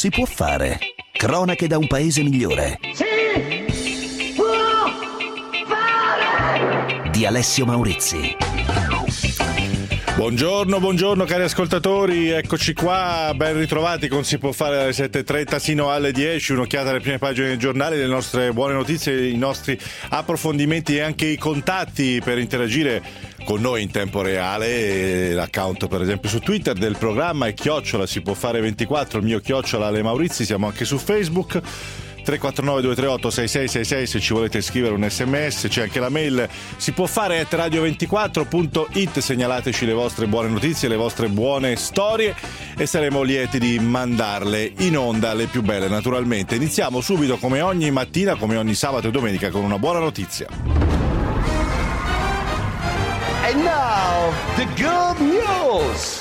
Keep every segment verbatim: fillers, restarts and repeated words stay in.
si può fare. Cronache da un paese migliore. Si può fare! Di Alessio Maurizi. Buongiorno, buongiorno cari ascoltatori, eccoci qua, ben ritrovati con Si può fare dalle sette e trenta sino alle dieci, un'occhiata alle prime pagine dei giornali, le nostre buone notizie, i nostri approfondimenti e anche i contatti per interagire con noi in tempo reale. L'account per esempio su Twitter del programma è chiocciola Si può fare ventiquattro, il mio chiocciola Ale Maurizi, siamo anche su Facebook. tre quattro nove due tre otto sei sei sei sei se ci volete scrivere un sms, c'è anche la mail si può fare at radio ventiquattro punto it, segnalateci le vostre buone notizie, le vostre buone storie e saremo lieti di mandarle in onda, le più belle naturalmente. Iniziamo subito come ogni mattina, come ogni sabato e domenica, con una buona notizia. And now the good news.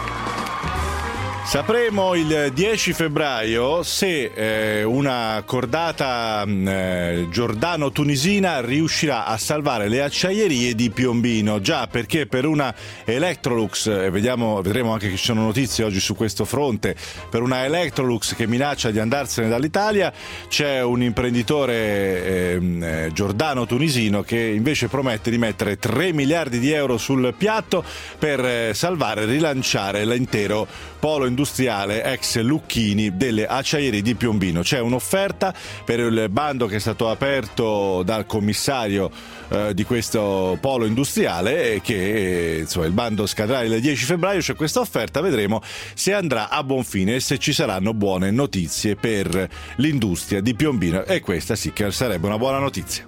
Sapremo il dieci febbraio se eh, una cordata eh, giordano-tunisina riuscirà a salvare le acciaierie di Piombino. Già, perché per una Electrolux, e vediamo, vedremo anche che ci sono notizie oggi su questo fronte, per una Electrolux che minaccia di andarsene dall'Italia, c'è un imprenditore eh, giordano-tunisino che invece promette di mettere tre miliardi di euro sul piatto per eh, salvare e rilanciare l'intero polo industriale ex Lucchini delle acciaierie di Piombino. C'è un'offerta per il bando che è stato aperto dal commissario eh, di questo polo industriale e che eh, insomma il bando scadrà il dieci febbraio. C'è questa offerta, vedremo se andrà a buon fine e se ci saranno buone notizie per l'industria di Piombino, e questa sì che sarebbe una buona notizia.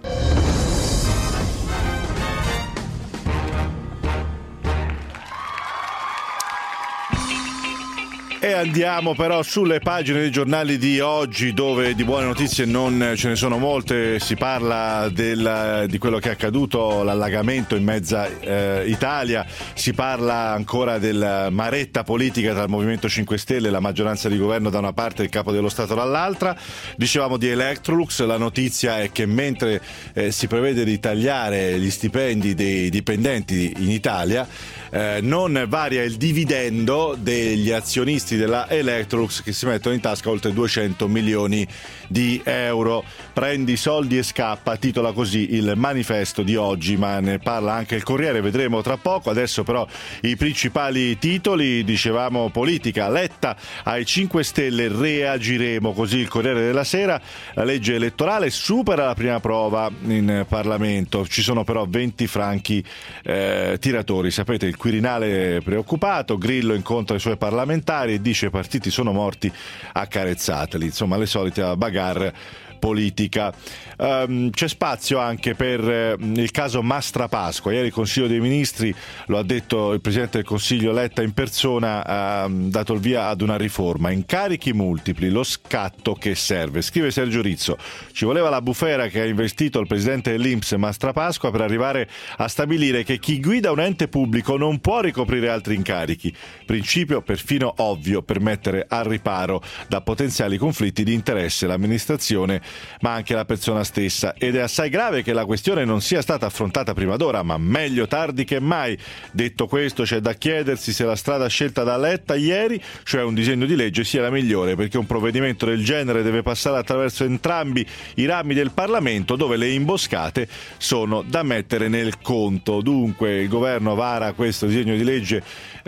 E andiamo però sulle pagine dei giornali di oggi, dove di buone notizie non ce ne sono molte. Si parla del, di quello che è accaduto, l'allagamento in mezza eh, Italia, si parla ancora della maretta politica tra il Movimento cinque Stelle e la maggioranza di governo da una parte e il capo dello Stato dall'altra. Dicevamo di Electrolux, la notizia è che mentre eh, si prevede di tagliare gli stipendi dei dipendenti in Italia, eh, non varia il dividendo degli azionisti della Electrolux, che si mettono in tasca oltre duecento milioni di euro. Prendi i soldi e scappa, titola così il manifesto di oggi, ma ne parla anche il Corriere, vedremo tra poco. Adesso però i principali titoli. Dicevamo politica, Letta ai cinque Stelle, reagiremo, così il Corriere della Sera. La legge elettorale supera la prima prova in Parlamento, ci sono però venti franchi eh, tiratori, sapete, il Quirinale è preoccupato, Grillo incontra i suoi parlamentari e dice: i partiti sono morti, accarezzateli. Insomma, le solite bagarre politica. Um, c'è spazio anche per eh, il caso Mastrapasqua. Ieri il Consiglio dei Ministri, lo ha detto il Presidente del Consiglio Letta in persona, ha um, dato il via ad una riforma. Incarichi multipli, lo scatto che serve. Scrive Sergio Rizzo: ci voleva la bufera che ha investito il Presidente dell'I N P S Mastrapasqua per arrivare a stabilire che chi guida un ente pubblico non può ricoprire altri incarichi. Principio perfino ovvio per mettere al riparo da potenziali conflitti di interesse l'amministrazione ma anche la persona stessa, ed è assai grave che la questione non sia stata affrontata prima d'ora, ma meglio tardi che mai. Detto questo, c'è da chiedersi se la strada scelta da Letta ieri, cioè un disegno di legge, sia la migliore, perché un provvedimento del genere deve passare attraverso entrambi i rami del Parlamento, dove le imboscate sono da mettere nel conto. Dunque il governo vara questo disegno di legge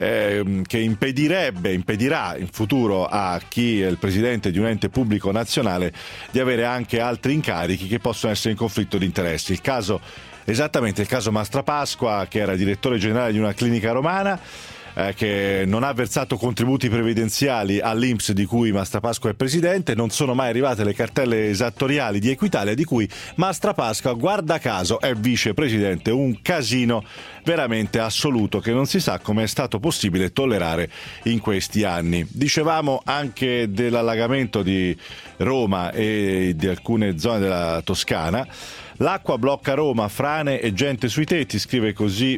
eh, che impedirebbe, impedirà in futuro a chi è il presidente di un ente pubblico nazionale di avere anche altri incarichi che possono essere in conflitto di interessi. Il caso, esattamente il caso Mastrapasqua, che era direttore generale di una clinica romana, eh, che non ha versato contributi previdenziali all'I N P S di cui Mastrapasqua è presidente, non sono mai arrivate le cartelle esattoriali di Equitalia di cui Mastrapasqua, guarda caso, è vicepresidente. Un casino veramente assoluto che non si sa come è stato possibile tollerare in questi anni. Dicevamo anche dell'allagamento di Roma e di alcune zone della Toscana. L'acqua blocca Roma, frane e gente sui tetti, scrive così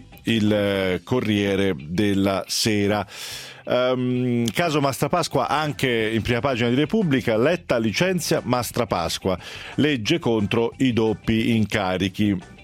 il Corriere della Sera. Um, caso Mastrapasqua anche in prima pagina di Repubblica. Letta licenzia Mastrapasqua, legge contro i doppi incarichi.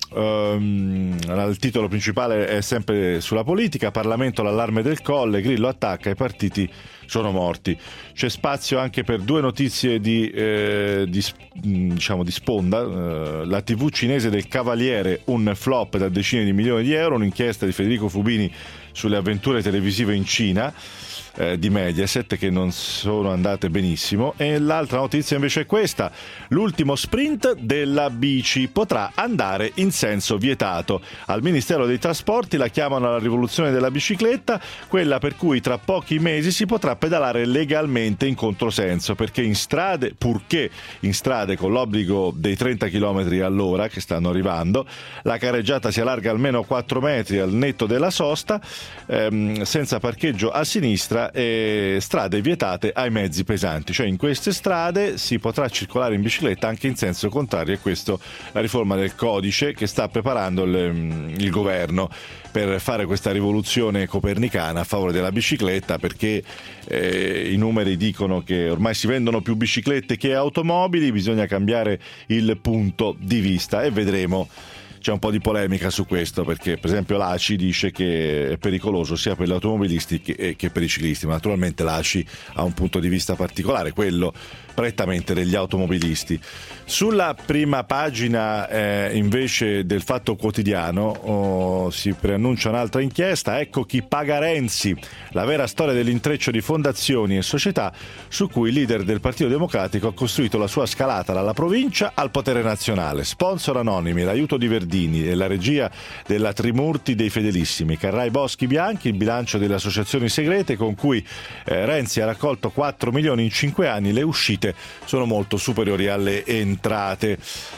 Um, il titolo principale è sempre sulla politica. Parlamento, l'allarme del Colle, Grillo attacca, i partiti sono morti. C'è spazio anche per due notizie di, eh, di, diciamo di sponda. Uh, la tivù cinese del Cavaliere, un flop da decine di milioni di euro, un'inchiesta di Federico Fubini sulle avventure televisive in Cina eh, di Mediaset che non sono andate benissimo. E l'altra notizia invece è questa: l'ultimo sprint della bici potrà andare in senso vietato. Al Ministero dei Trasporti la chiamano la rivoluzione della bicicletta, quella per cui tra pochi mesi si potrà pedalare legalmente in controsenso, perché in strade, purché in strade con l'obbligo dei trenta chilometri all'ora che stanno arrivando, la carreggiata si allarga almeno quattro metri al netto della sosta, ehm, senza parcheggio a sinistra e strade vietate ai mezzi pesanti. Cioè in queste strade si potrà circolare in bicicletta anche in senso contrario, e questo la riforma del codice che sta preparando il, il governo per fare questa rivoluzione copernicana a favore della bicicletta, perché eh, i numeri dicono che ormai si vendono più biciclette che automobili, bisogna cambiare il punto di vista e vedremo. C'è un po' di polemica su questo, perché per esempio l'A C I dice che è pericoloso sia per gli automobilisti che, che per i ciclisti, ma naturalmente l'A C I ha un punto di vista particolare, quello prettamente degli automobilisti. Sulla prima pagina eh, invece del Fatto Quotidiano oh, si preannuncia un'altra inchiesta. Ecco chi paga Renzi, la vera storia dell'intreccio di fondazioni e società su cui il leader del Partito Democratico ha costruito la sua scalata dalla provincia al potere nazionale. Sponsor anonimi, l'aiuto di Verdini e la regia della Trimurti dei Fedelissimi, Carrai Boschi Bianchi, il bilancio delle associazioni segrete con cui eh, Renzi ha raccolto quattro milioni in cinque anni, le uscite sono molto superiori alle entrate.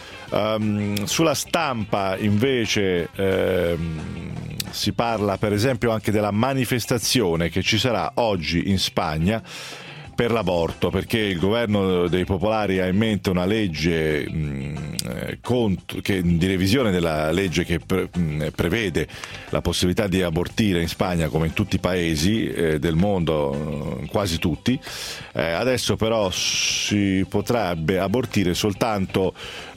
Um, sulla Stampa invece um, si parla per esempio anche della manifestazione che ci sarà oggi in Spagna per l'aborto, perché il governo dei popolari ha in mente una legge mh, contro, che, di revisione della legge che pre, mh, prevede la possibilità di abortire in Spagna come in tutti i paesi eh, del mondo, quasi tutti. Eh, adesso però si potrebbe abortire soltanto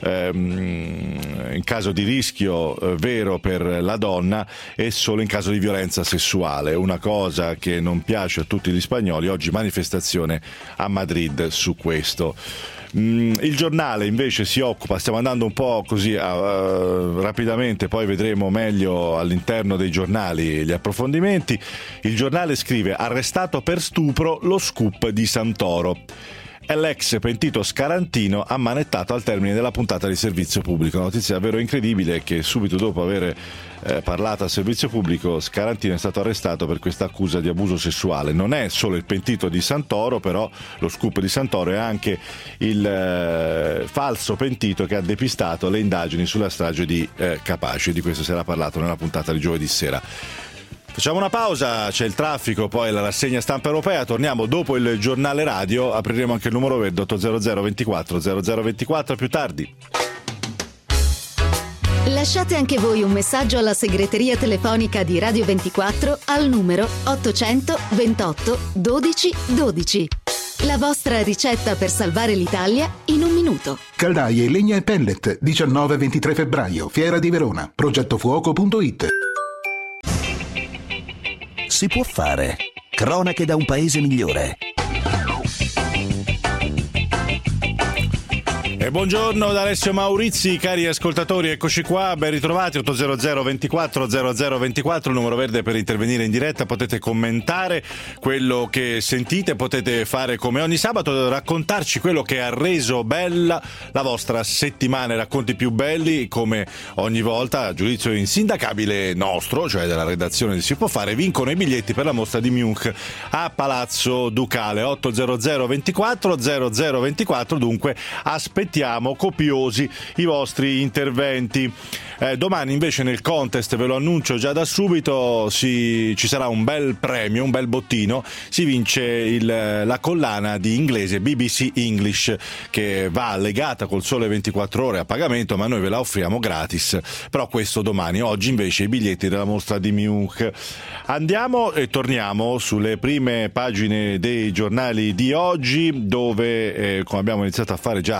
ehm, in caso di rischio eh, vero per la donna e solo in caso di violenza sessuale, una cosa che non piace a tutti gli spagnoli. Oggi manifestazione a Madrid su questo. Mm, il Giornale invece si occupa, stiamo andando un po' così uh, uh, rapidamente, poi vedremo meglio all'interno dei giornali gli approfondimenti. Il Giornale scrive: arrestato per stupro lo scoop di Santoro. È l'ex pentito Scarantino ammanettato al termine della puntata di Servizio Pubblico. Una notizia davvero incredibile è che subito dopo aver eh, parlato a Servizio Pubblico Scarantino è stato arrestato per questa accusa di abuso sessuale. Non è solo il pentito di Santoro, però lo scoop di Santoro è anche il eh, falso pentito che ha depistato le indagini sulla strage di eh, Capaci. Di questo si era parlato nella puntata di giovedì sera. Facciamo una pausa, c'è il traffico, poi la rassegna stampa europea, torniamo dopo il giornale radio, apriremo anche il numero verde otto zero zero ventiquattro zero zero ventiquattro più tardi. Lasciate anche voi un messaggio alla segreteria telefonica di Radio ventiquattro al numero ottocento ventotto dodici dodici. La vostra ricetta per salvare l'Italia in un minuto. Caldaie, legna e pellet, diciannove ventitré febbraio, Fiera di Verona, progettofuoco punto it. Si può fare. Cronache da un paese migliore. E buongiorno da Alessio Maurizi, cari ascoltatori, eccoci qua, ben ritrovati. Otto zero zero ventiquattro zero zero ventiquattro, il numero verde per intervenire in diretta, potete commentare quello che sentite, potete fare come ogni sabato, raccontarci quello che ha reso bella la vostra settimana, i racconti più belli, come ogni volta, a giudizio insindacabile nostro, cioè della redazione di Si Può Fare, vincono i biglietti per la mostra di Munch a Palazzo Ducale. Otto zero zero ventiquattro zero zero ventiquattro, dunque aspettiamo copiosi i vostri interventi. Eh, domani invece nel contest, ve lo annuncio già da subito, si, ci sarà un bel premio, un bel bottino, si vince il, la collana di inglese B B C English che va legata col Sole ventiquattro Ore a pagamento, ma noi ve la offriamo gratis, però questo domani. Oggi invece i biglietti della mostra di Munch. Andiamo e torniamo sulle prime pagine dei giornali di oggi, dove eh, come abbiamo iniziato a fare già alle sei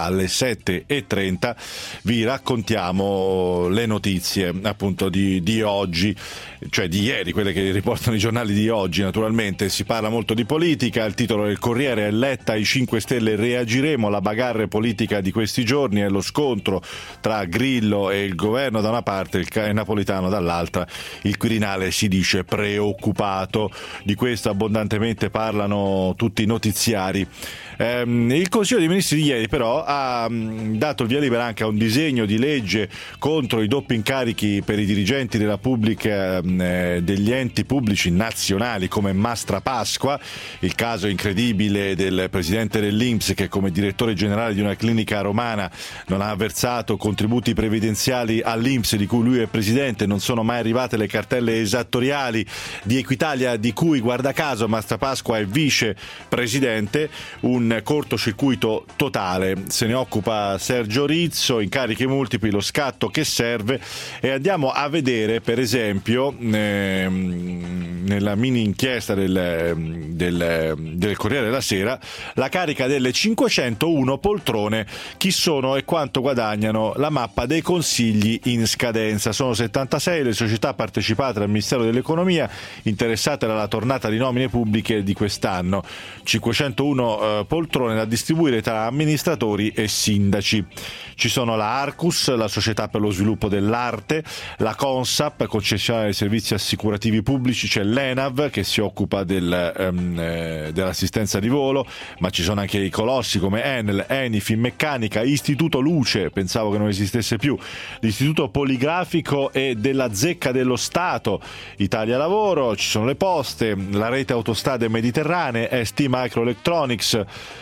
sette e trenta vi raccontiamo le notizie appunto di, di oggi, cioè di ieri, quelle che riportano i giornali di oggi. Naturalmente si parla molto di politica, il titolo del Corriere è: Letta ai cinque Stelle, reagiremo, la bagarre politica di questi giorni è lo scontro tra Grillo e il governo da una parte e Napolitano dall'altra. Il Quirinale si dice preoccupato, di questo abbondantemente parlano tutti i notiziari. Ehm, il Consiglio dei Ministri di ieri però ha mh, dato il via libera anche a un disegno di legge contro i doppi incarichi per i dirigenti della pubblica mh, eh, degli enti pubblici nazionali come Mastrapasqua, il caso incredibile del presidente dell'I N P S che come direttore generale di una clinica romana non ha versato contributi previdenziali all'I N P S di cui lui è presidente, non sono mai arrivate le cartelle esattoriali di Equitalia di cui guarda caso Mastrapasqua è vice presidente. Un cortocircuito totale, se ne occupa Sergio Rizzo, incarichi multipli, lo scatto che serve. E andiamo a vedere per esempio ehm, nella mini inchiesta del, del, del Corriere della Sera la carica delle cinquecentouno poltrone, chi sono e quanto guadagnano, la mappa dei consigli in scadenza. Sono settantasei le società partecipate al Ministero dell'Economia interessate dalla tornata di nomine pubbliche di quest'anno, cinquecentouno eh, poltrone da distribuire tra amministratori e sindaci. Ci sono la Arcus, la società per lo sviluppo dell'arte, la Consap, concessionaria dei servizi assicurativi pubblici, c'è l'Enav che si occupa del, um, eh, dell'assistenza di volo, ma ci sono anche i colossi come Enel, Eni, Finmeccanica, Istituto Luce, pensavo che non esistesse più, l'Istituto Poligrafico e della Zecca dello Stato, Italia Lavoro, ci sono le poste, la rete autostrade mediterranee, S T Microelectronics.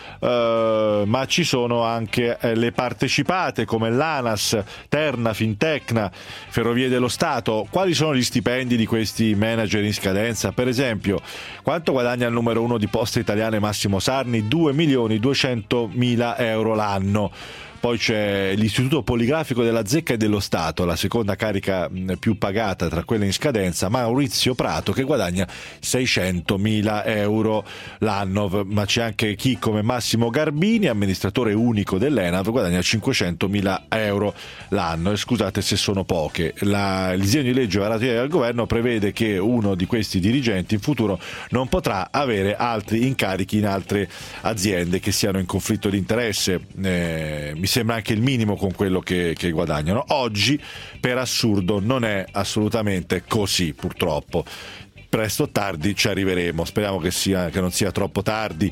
Uh, ma ci sono anche eh, le partecipate come l'ANAS, Terna, Fintecna, Ferrovie dello Stato. Quali sono gli stipendi di questi manager in scadenza? Per esempio, quanto guadagna il numero uno di Poste Italiane Massimo Sarni? due milioni duecentomila euro l'anno. Poi c'è l'Istituto Poligrafico della Zecca e dello Stato, la seconda carica più pagata tra quelle in scadenza, Maurizio Prato, che guadagna seicentomila euro l'anno. Ma c'è anche chi come Massimo Garbini, amministratore unico dell'Enav, guadagna cinquecentomila euro l'anno. E scusate se sono poche. La, il disegno di legge varato ieri dal governo prevede che uno di questi dirigenti in futuro non potrà avere altri incarichi in altre aziende che siano in conflitto di interesse. Eh, mi sembra anche il minimo con quello che, che guadagnano. Oggi, per assurdo, non è assolutamente così, purtroppo. Presto o tardi ci arriveremo, speriamo che, sia, che non sia troppo tardi.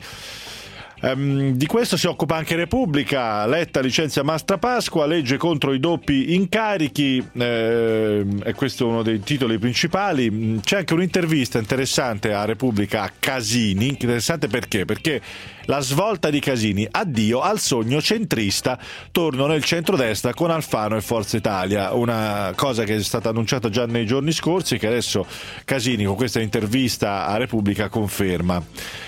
Um, di questo si occupa anche Repubblica. Letta licenzia Mastrapasqua, legge contro i doppi incarichi, eh, e questo è uno dei titoli principali. C'è anche un'intervista interessante a Repubblica a Casini, interessante perché? Perché la svolta di Casini, addio al sogno centrista, torno nel centrodestra con Alfano e Forza Italia, una cosa che è stata annunciata già nei giorni scorsi che adesso Casini con questa intervista a Repubblica conferma.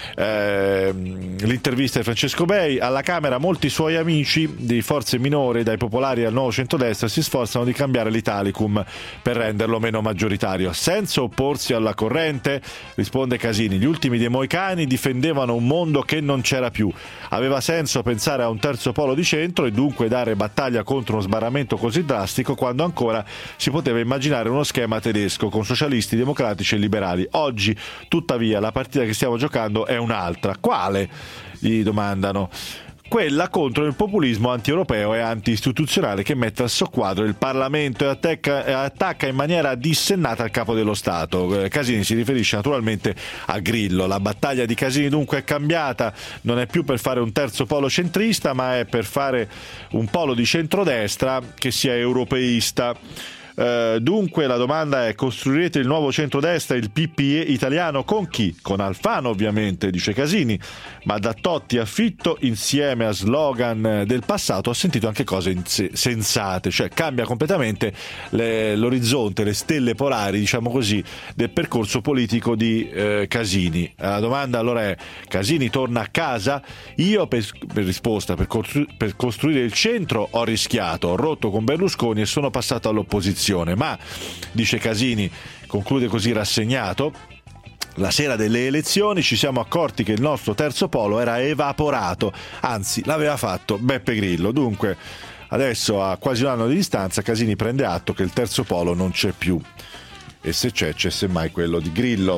Eh, l'intervista di Francesco Bei: alla Camera molti suoi amici di forze minori, dai popolari al nuovo centrodestra, si sforzano di cambiare l'Italicum per renderlo meno maggioritario. Senza opporsi alla corrente, risponde Casini, gli ultimi dei Moicani difendevano un mondo che non c'era più, aveva senso pensare a un terzo polo di centro e dunque dare battaglia contro uno sbarramento così drastico quando ancora si poteva immaginare uno schema tedesco con socialisti, democratici e liberali. Oggi tuttavia la partita che stiamo giocando è un'altra. Quale? Gli domandano. Quella contro il populismo anti-europeo e anti-istituzionale che mette al soqquadro il Parlamento e attacca, attacca in maniera dissennata il capo dello Stato. Casini si riferisce naturalmente a Grillo. La battaglia di Casini dunque è cambiata, non è più per fare un terzo polo centrista, ma è per fare un polo di centrodestra che sia europeista. Uh, dunque la domanda è: costruirete il nuovo centrodestra, il P P E italiano, con chi? Con Alfano ovviamente, dice Casini, ma da Totti a Fitto insieme a slogan del passato ho sentito anche cose sensate, cioè cambia completamente le, l'orizzonte, le stelle polari, diciamo così, del percorso politico di eh, Casini. La domanda allora è: Casini torna a casa? Io per, per risposta per, costru- per costruire il centro ho rischiato, ho rotto con Berlusconi e sono passato all'opposizione. Ma, dice Casini, conclude così rassegnato, La sera delle elezioni ci siamo accorti che il nostro terzo polo era evaporato, anzi l'aveva fatto Beppe Grillo. Dunque adesso, a quasi un anno di distanza, Casini prende atto che il terzo polo non c'è più, e se c'è, c'è semmai quello di Grillo.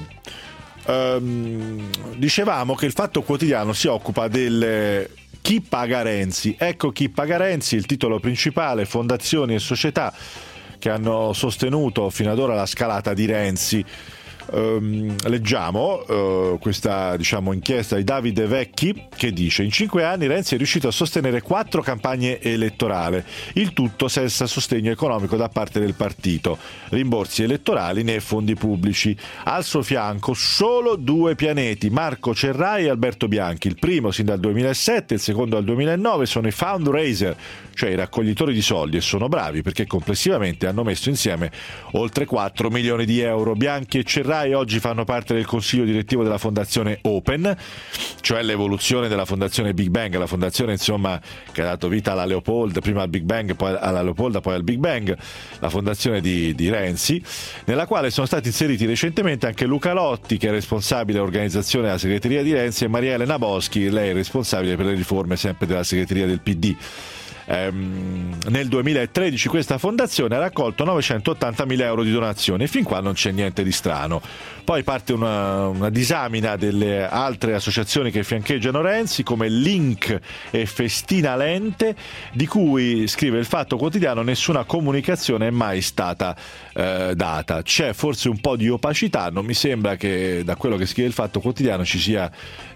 Um, dicevamo che il Fatto Quotidiano si occupa del chi paga Renzi. Ecco chi paga Renzi, il titolo principale: fondazioni e società che hanno sostenuto fino ad ora la scalata di Renzi. Um, leggiamo uh, questa diciamo inchiesta di Davide Vecchi, che dice: in cinque anni Renzi è riuscito a sostenere quattro campagne elettorali, il tutto senza sostegno economico da parte del partito, rimborsi elettorali né fondi pubblici. Al suo fianco solo due pianeti, Marco Cerrai e Alberto Bianchi, il primo sin dal duemilasette, il secondo dal duemilanove. Sono i fundraiser, cioè i raccoglitori di soldi, e sono bravi perché complessivamente hanno messo insieme oltre quattro milioni di euro. Bianchi e Cerrai oggi fanno parte del consiglio direttivo della fondazione Open, cioè l'evoluzione della fondazione Big Bang, la fondazione insomma che ha dato vita alla Leopold, prima al Big Bang, poi alla Leopolda, poi al Big Bang, la fondazione di, di Renzi, nella quale sono stati inseriti recentemente anche Luca Lotti, che è responsabile dell'organizzazione della segreteria di Renzi, e Maria Elena Boschi, lei è responsabile per le riforme sempre della segreteria del P D. Ehm, nel duemilatredici questa fondazione ha raccolto novecentottantamila euro di donazioni, e fin qua non c'è niente di strano. Poi parte una, una disamina delle altre associazioni che fiancheggiano Renzi, come Link e Festina Lente, di cui, scrive il Fatto Quotidiano, nessuna comunicazione è mai stata eh, data. C'è forse un po' di opacità, non mi sembra che da quello che scrive il Fatto Quotidiano ci sia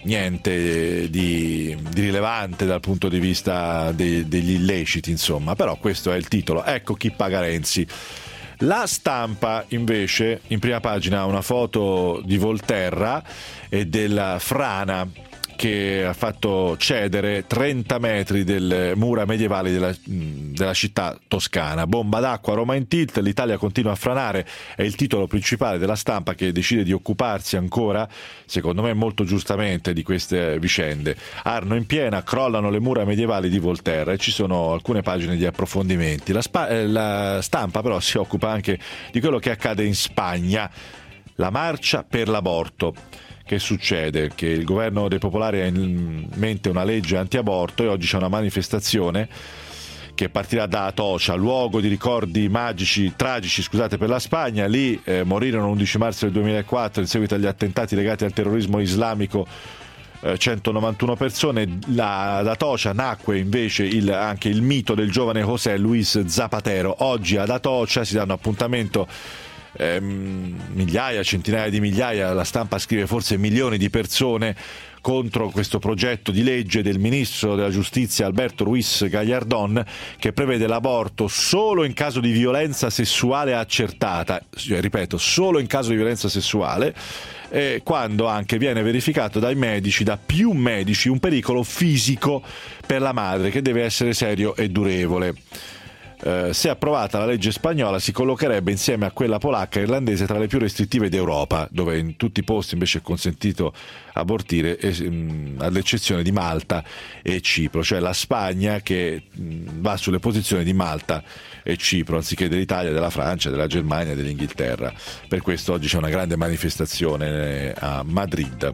niente di, di rilevante dal punto di vista dei, degli illeciti, insomma, però questo è il titolo. Ecco chi paga Renzi. La Stampa invece in prima pagina ha una foto di Volterra e della frana che ha fatto cedere trenta metri delle mura medievali della, della città toscana. Bomba d'acqua, Roma in tilt, l'Italia continua a franare, è il titolo principale della Stampa, che decide di occuparsi ancora, secondo me molto giustamente, di queste vicende. Arno in piena, crollano le mura medievali di Volterra, e ci sono alcune pagine di approfondimenti. La, Spa- eh, la Stampa però si occupa anche di quello che accade in Spagna, la marcia per l'aborto. Che succede? Che il governo dei popolari ha in mente una legge anti-aborto, e oggi c'è una manifestazione che partirà da Atocha, luogo di ricordi magici, tragici scusate, per la Spagna. Lì eh, morirono l'undici marzo del duemilaquattro in seguito agli attentati legati al terrorismo islamico eh, centonovantuno persone. La, ad Atocha nacque invece il, anche il mito del giovane José Luis Zapatero. Oggi ad Atocha si danno appuntamento Eh, migliaia, centinaia di migliaia, la Stampa scrive forse milioni di persone, contro questo progetto di legge del ministro della giustizia Alberto Ruiz Gallardón, che prevede l'aborto solo in caso di violenza sessuale accertata, ripeto, solo in caso di violenza sessuale, eh, quando anche viene verificato dai medici, da più medici, un pericolo fisico per la madre che deve essere serio e durevole. Uh, se approvata la legge spagnola si collocherebbe insieme a quella polacca e irlandese tra le più restrittive d'Europa, dove in tutti i posti invece è consentito abortire, e, um, ad eccezione di Malta e Cipro, cioè la Spagna che um, va sulle posizioni di Malta e Cipro anziché dell'Italia, della Francia, della Germania e dell'Inghilterra. Per questo oggi c'è una grande manifestazione a Madrid.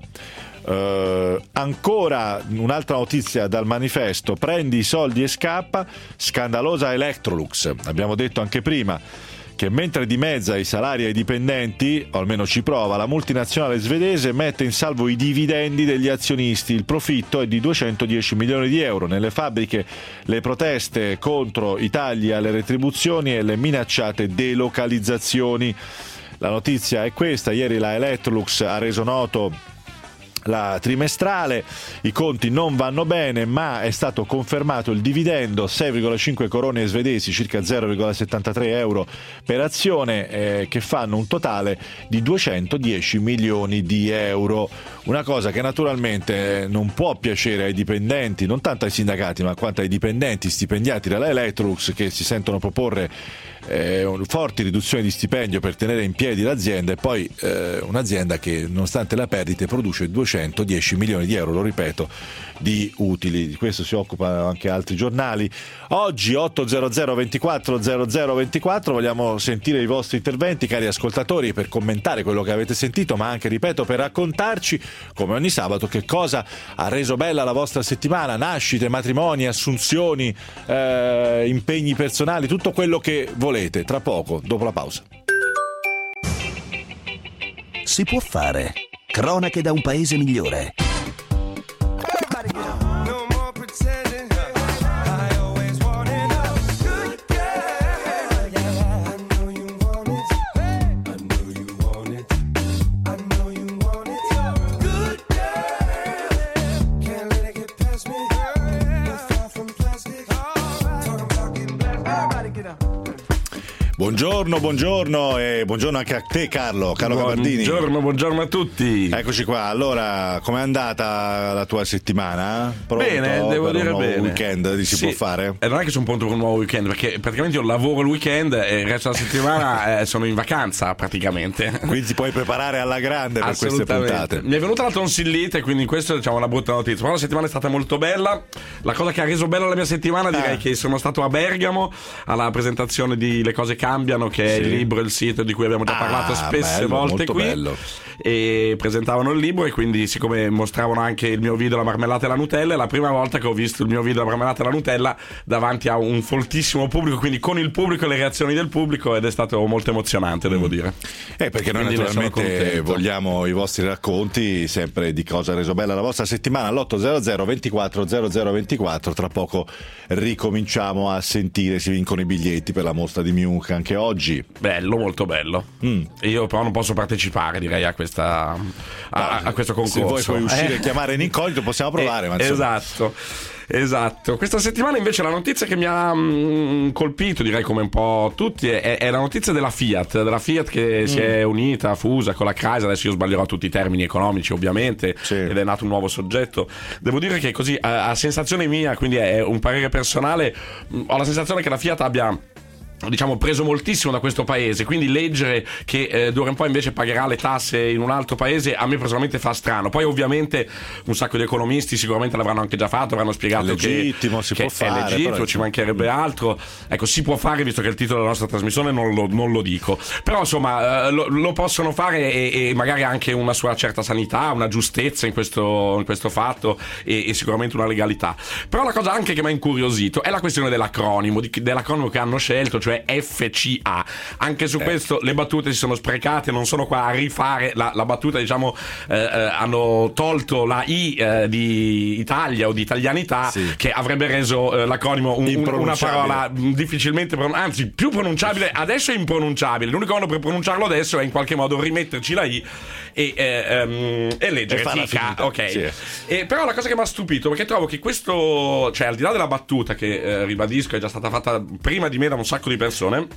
Uh, ancora un'altra notizia dal Manifesto: prendi i soldi e scappa, scandalosa Electrolux. Abbiamo detto anche prima che mentre dimezza i salari ai dipendenti, o almeno ci prova, la multinazionale svedese mette in salvo i dividendi degli azionisti. Il profitto è di duecentodieci milioni di euro. Nelle fabbriche le proteste contro i tagli alle retribuzioni e le minacciate delocalizzazioni. La notizia è questa: ieri la Electrolux ha reso noto la trimestrale, i conti non vanno bene, ma è stato confermato il dividendo, sei virgola cinque corone svedesi, circa zero virgola settantatré euro per azione, eh, che fanno un totale di duecentodieci milioni di euro. Una cosa che naturalmente non può piacere ai dipendenti, non tanto ai sindacati, ma quanto ai dipendenti stipendiati dalla Electrolux, che si sentono proporre eh, forti riduzioni di stipendio per tenere in piedi l'azienda, e poi eh, un'azienda che nonostante la perdita produce duecentodieci milioni di euro, lo ripeto, di utili. Di questo si occupano anche altri giornali. Oggi otto zero zero ventiquattro zero zero ventiquattro, vogliamo sentire i vostri interventi, cari ascoltatori, per commentare quello che avete sentito, ma anche, ripeto, per raccontarci, come ogni sabato, che cosa ha reso bella la vostra settimana: nascite, matrimoni, assunzioni, eh, impegni personali, tutto quello che volete. Tra poco, dopo la pausa. Si può fare. Cronache da un paese migliore. Buongiorno, buongiorno e buongiorno anche a te, Carlo, Carlo Gabardini. Buongiorno, buongiorno a tutti. Eccoci qua. Allora, com'è andata la tua settimana? Pronto bene, devo per dire un nuovo bene. weekend si sì. può fare? E non è che sono pronto per un nuovo weekend, perché praticamente io lavoro il weekend e il resto della settimana eh, sono in vacanza praticamente. Quindi ti puoi preparare alla grande per queste puntate. Mi è venuta la tonsillite, quindi questo è, diciamo, una brutta notizia. Però la settimana è stata molto bella. La cosa che ha reso bella la mia settimana, direi ah. che sono stato a Bergamo alla presentazione di Le Cose Cambiano, che è sì. il libro, il sito di cui abbiamo già parlato ah, spesse bello, volte molto qui. Bello. E presentavano il libro, e quindi, siccome mostravano anche il mio video La marmellata e la Nutella, è la prima volta che ho visto il mio video La marmellata e la Nutella davanti a un foltissimo pubblico, quindi con il pubblico e le reazioni del pubblico, ed è stato molto emozionante, devo dire. Eh, perché noi Quindi naturalmente vogliamo i vostri racconti sempre di cosa ha reso bella la vostra settimana all'otto zero zero ventiquattro zero zero ventiquattro. Tra poco ricominciamo a sentire, si vincono i biglietti per la mostra di Munch anche oggi. Bello, molto bello. Mm. Io però non posso partecipare, direi, a questa a, a, a questo concorso. Se vuoi puoi uscire eh. e chiamare in incognito, possiamo provare. Eh, ma esatto. Esatto. Questa settimana invece la notizia che mi ha mh, colpito, direi come un po' tutti, è, è la notizia della Fiat, della Fiat che mm. si è unita, fusa con la Chrysler. Adesso io sbaglierò tutti i termini economici, ovviamente, sì. ed è nato un nuovo soggetto. Devo dire che così, a, a sensazione mia, quindi è un parere personale, mh, ho la sensazione che la Fiat abbia, diciamo, preso moltissimo da questo paese, quindi leggere che eh, d'ora in poi invece pagherà le tasse in un altro paese a me personalmente fa strano. Poi ovviamente un sacco di economisti sicuramente l'avranno anche già fatto, avranno spiegato è legittimo, che, si che può fare, è legittimo, però... ci mancherebbe altro. Ecco, si può fare, visto che è il titolo della nostra trasmissione, non lo, non lo dico, però insomma eh, lo, lo possono fare, e, e magari anche una sua certa sanità, una giustezza in questo, in questo fatto, e, e sicuramente una legalità. Però la cosa anche che mi ha incuriosito è la questione dell'acronimo, di, dell'acronimo che hanno scelto, cioè F C A. Anche su eh. questo le battute si sono sprecate, non sono qua a rifare la, la battuta, diciamo, eh, eh, hanno tolto la I eh, di Italia o di italianità, sì. che avrebbe reso eh, l'acronimo un, un, una parola difficilmente pron- anzi più pronunciabile. Adesso è impronunciabile, l'unico modo per pronunciarlo adesso è in qualche modo rimetterci la I e, eh, um, e leggere e fica, ok, sì. E però la cosa che mi ha stupito, perché trovo che questo, cioè al di là della battuta che eh, ribadisco è già stata fatta prima di me da un sacco di persone,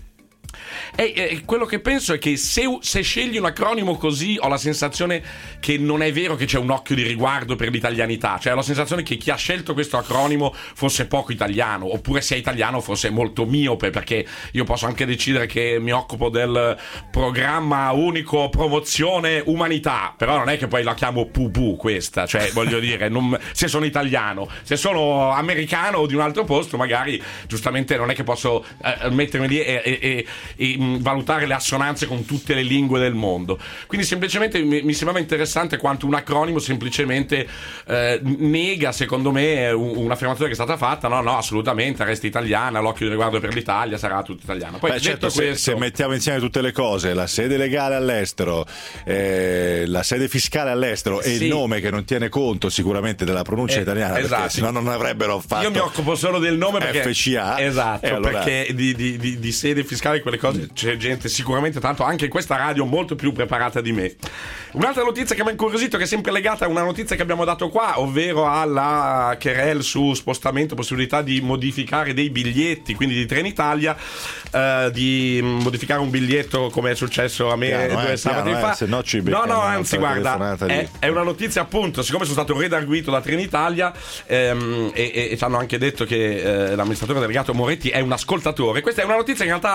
E, e quello che penso è che se, se scegli un acronimo così, ho la sensazione che non è vero che c'è un occhio di riguardo per l'italianità. Cioè ho la sensazione che chi ha scelto questo acronimo fosse poco italiano, oppure se è italiano fosse molto miope, perché io posso anche decidere che mi occupo del programma unico promozione umanità, però non è che poi la chiamo P U B U questa. Cioè voglio dire, non, se sono italiano, se sono americano o di un altro posto, magari giustamente non è che posso eh, mettermi lì e, e, e e valutare le assonanze con tutte le lingue del mondo. Quindi semplicemente mi, mi sembrava interessante quanto un acronimo semplicemente eh, nega, secondo me, un'affermazione che è stata fatta. No, no, assolutamente, resta italiana, l'occhio di riguardo per l'Italia sarà tutto italiano. Poi, Beh, detto certo, questo, se, se mettiamo insieme tutte le cose, la sede legale all'estero, eh, la sede fiscale all'estero, sì. e il nome che non tiene conto sicuramente della pronuncia eh, italiana, esatto. perché sennò non avrebbero fatto. Io mi occupo solo del nome perché F C A, esatto, allora... perché di, di, di, di sede fiscale quelle cose c'è gente sicuramente, tanto anche in questa radio, molto più preparata di me. Un'altra notizia che mi ha incuriosito, che è sempre legata a una notizia che abbiamo dato qua, ovvero alla querel su spostamento, possibilità di modificare dei biglietti, quindi di Trenitalia, eh, di modificare un biglietto come è successo a me piano, due eh, sabati piano, fa. Eh, se no, ci no, no, anzi, guarda, è, è una notizia, appunto, siccome sono stato redarguito da Trenitalia ehm, e, e, e ci hanno anche detto che eh, l'amministratore delegato Moretti è un ascoltatore. Questa è una notizia che in realtà va assolutamente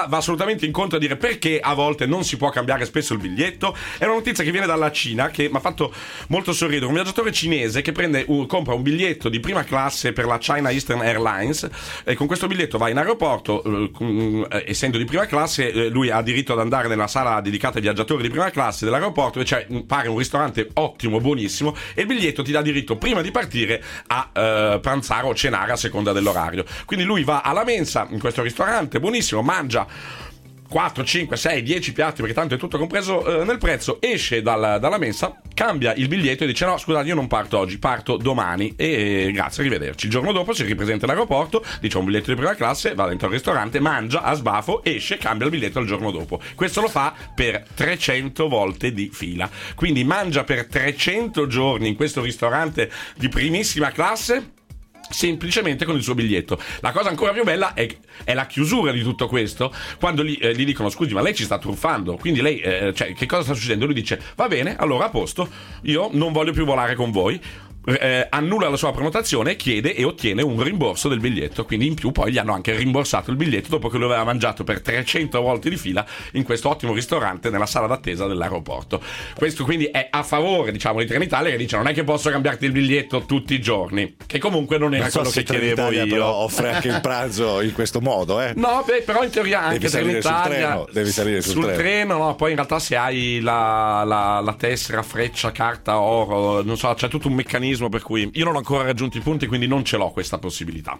assolutamente incontro a dire perché a volte non si può cambiare spesso il biglietto. È una notizia che viene dalla Cina, che mi ha fatto molto sorridere. Un viaggiatore cinese che prende un, compra un biglietto di prima classe per la China Eastern Airlines, e con questo biglietto va in aeroporto. eh, essendo di prima classe, eh, lui ha diritto ad andare nella sala dedicata ai viaggiatori di prima classe dell'aeroporto, e cioè pare un ristorante ottimo, buonissimo, e il biglietto ti dà diritto prima di partire a eh, pranzare o cenare a seconda dell'orario. Quindi lui va alla mensa in questo ristorante buonissimo, mangia quattro, cinque, sei, dieci piatti, perché tanto è tutto compreso eh, nel prezzo, esce dal, dalla mensa, cambia il biglietto e dice: no, scusate, io non parto oggi, parto domani, e grazie, arrivederci. Il giorno dopo si ripresenta all'aeroporto, dice: ho un biglietto di prima classe, va dentro al ristorante, mangia a sbafo, esce, cambia il biglietto il giorno dopo. Questo lo fa per trecento volte di fila, quindi mangia per trecento giorni in questo ristorante di primissima classe semplicemente con il suo biglietto. La cosa ancora più bella è, è la chiusura di tutto questo, quando gli, eh, gli dicono: scusi, ma lei ci sta truffando, quindi lei eh, cioè, che cosa sta succedendo? Lui dice: va bene, allora a posto, io non voglio più volare con voi. Eh, annulla la sua prenotazione, chiede e ottiene un rimborso del biglietto. Quindi in più poi gli hanno anche rimborsato il biglietto dopo che lo aveva mangiato per trecento volte di fila in questo ottimo ristorante nella sala d'attesa dell'aeroporto. Questo quindi è a favore, diciamo, di Trenitalia, che dice: non è che posso cambiarti il biglietto tutti i giorni, che comunque non era non so quello se che chiedevo io. Però offre anche il pranzo in questo modo, eh? No, beh, però in teoria anche devi salire Trenitalia sul treno, devi salire sul, sul treno. treno, no, poi in realtà se hai la, la, la tessera, freccia, carta, oro, non so, c'è tutto un meccanismo per cui io non ho ancora raggiunto i punti, quindi non ce l'ho questa possibilità.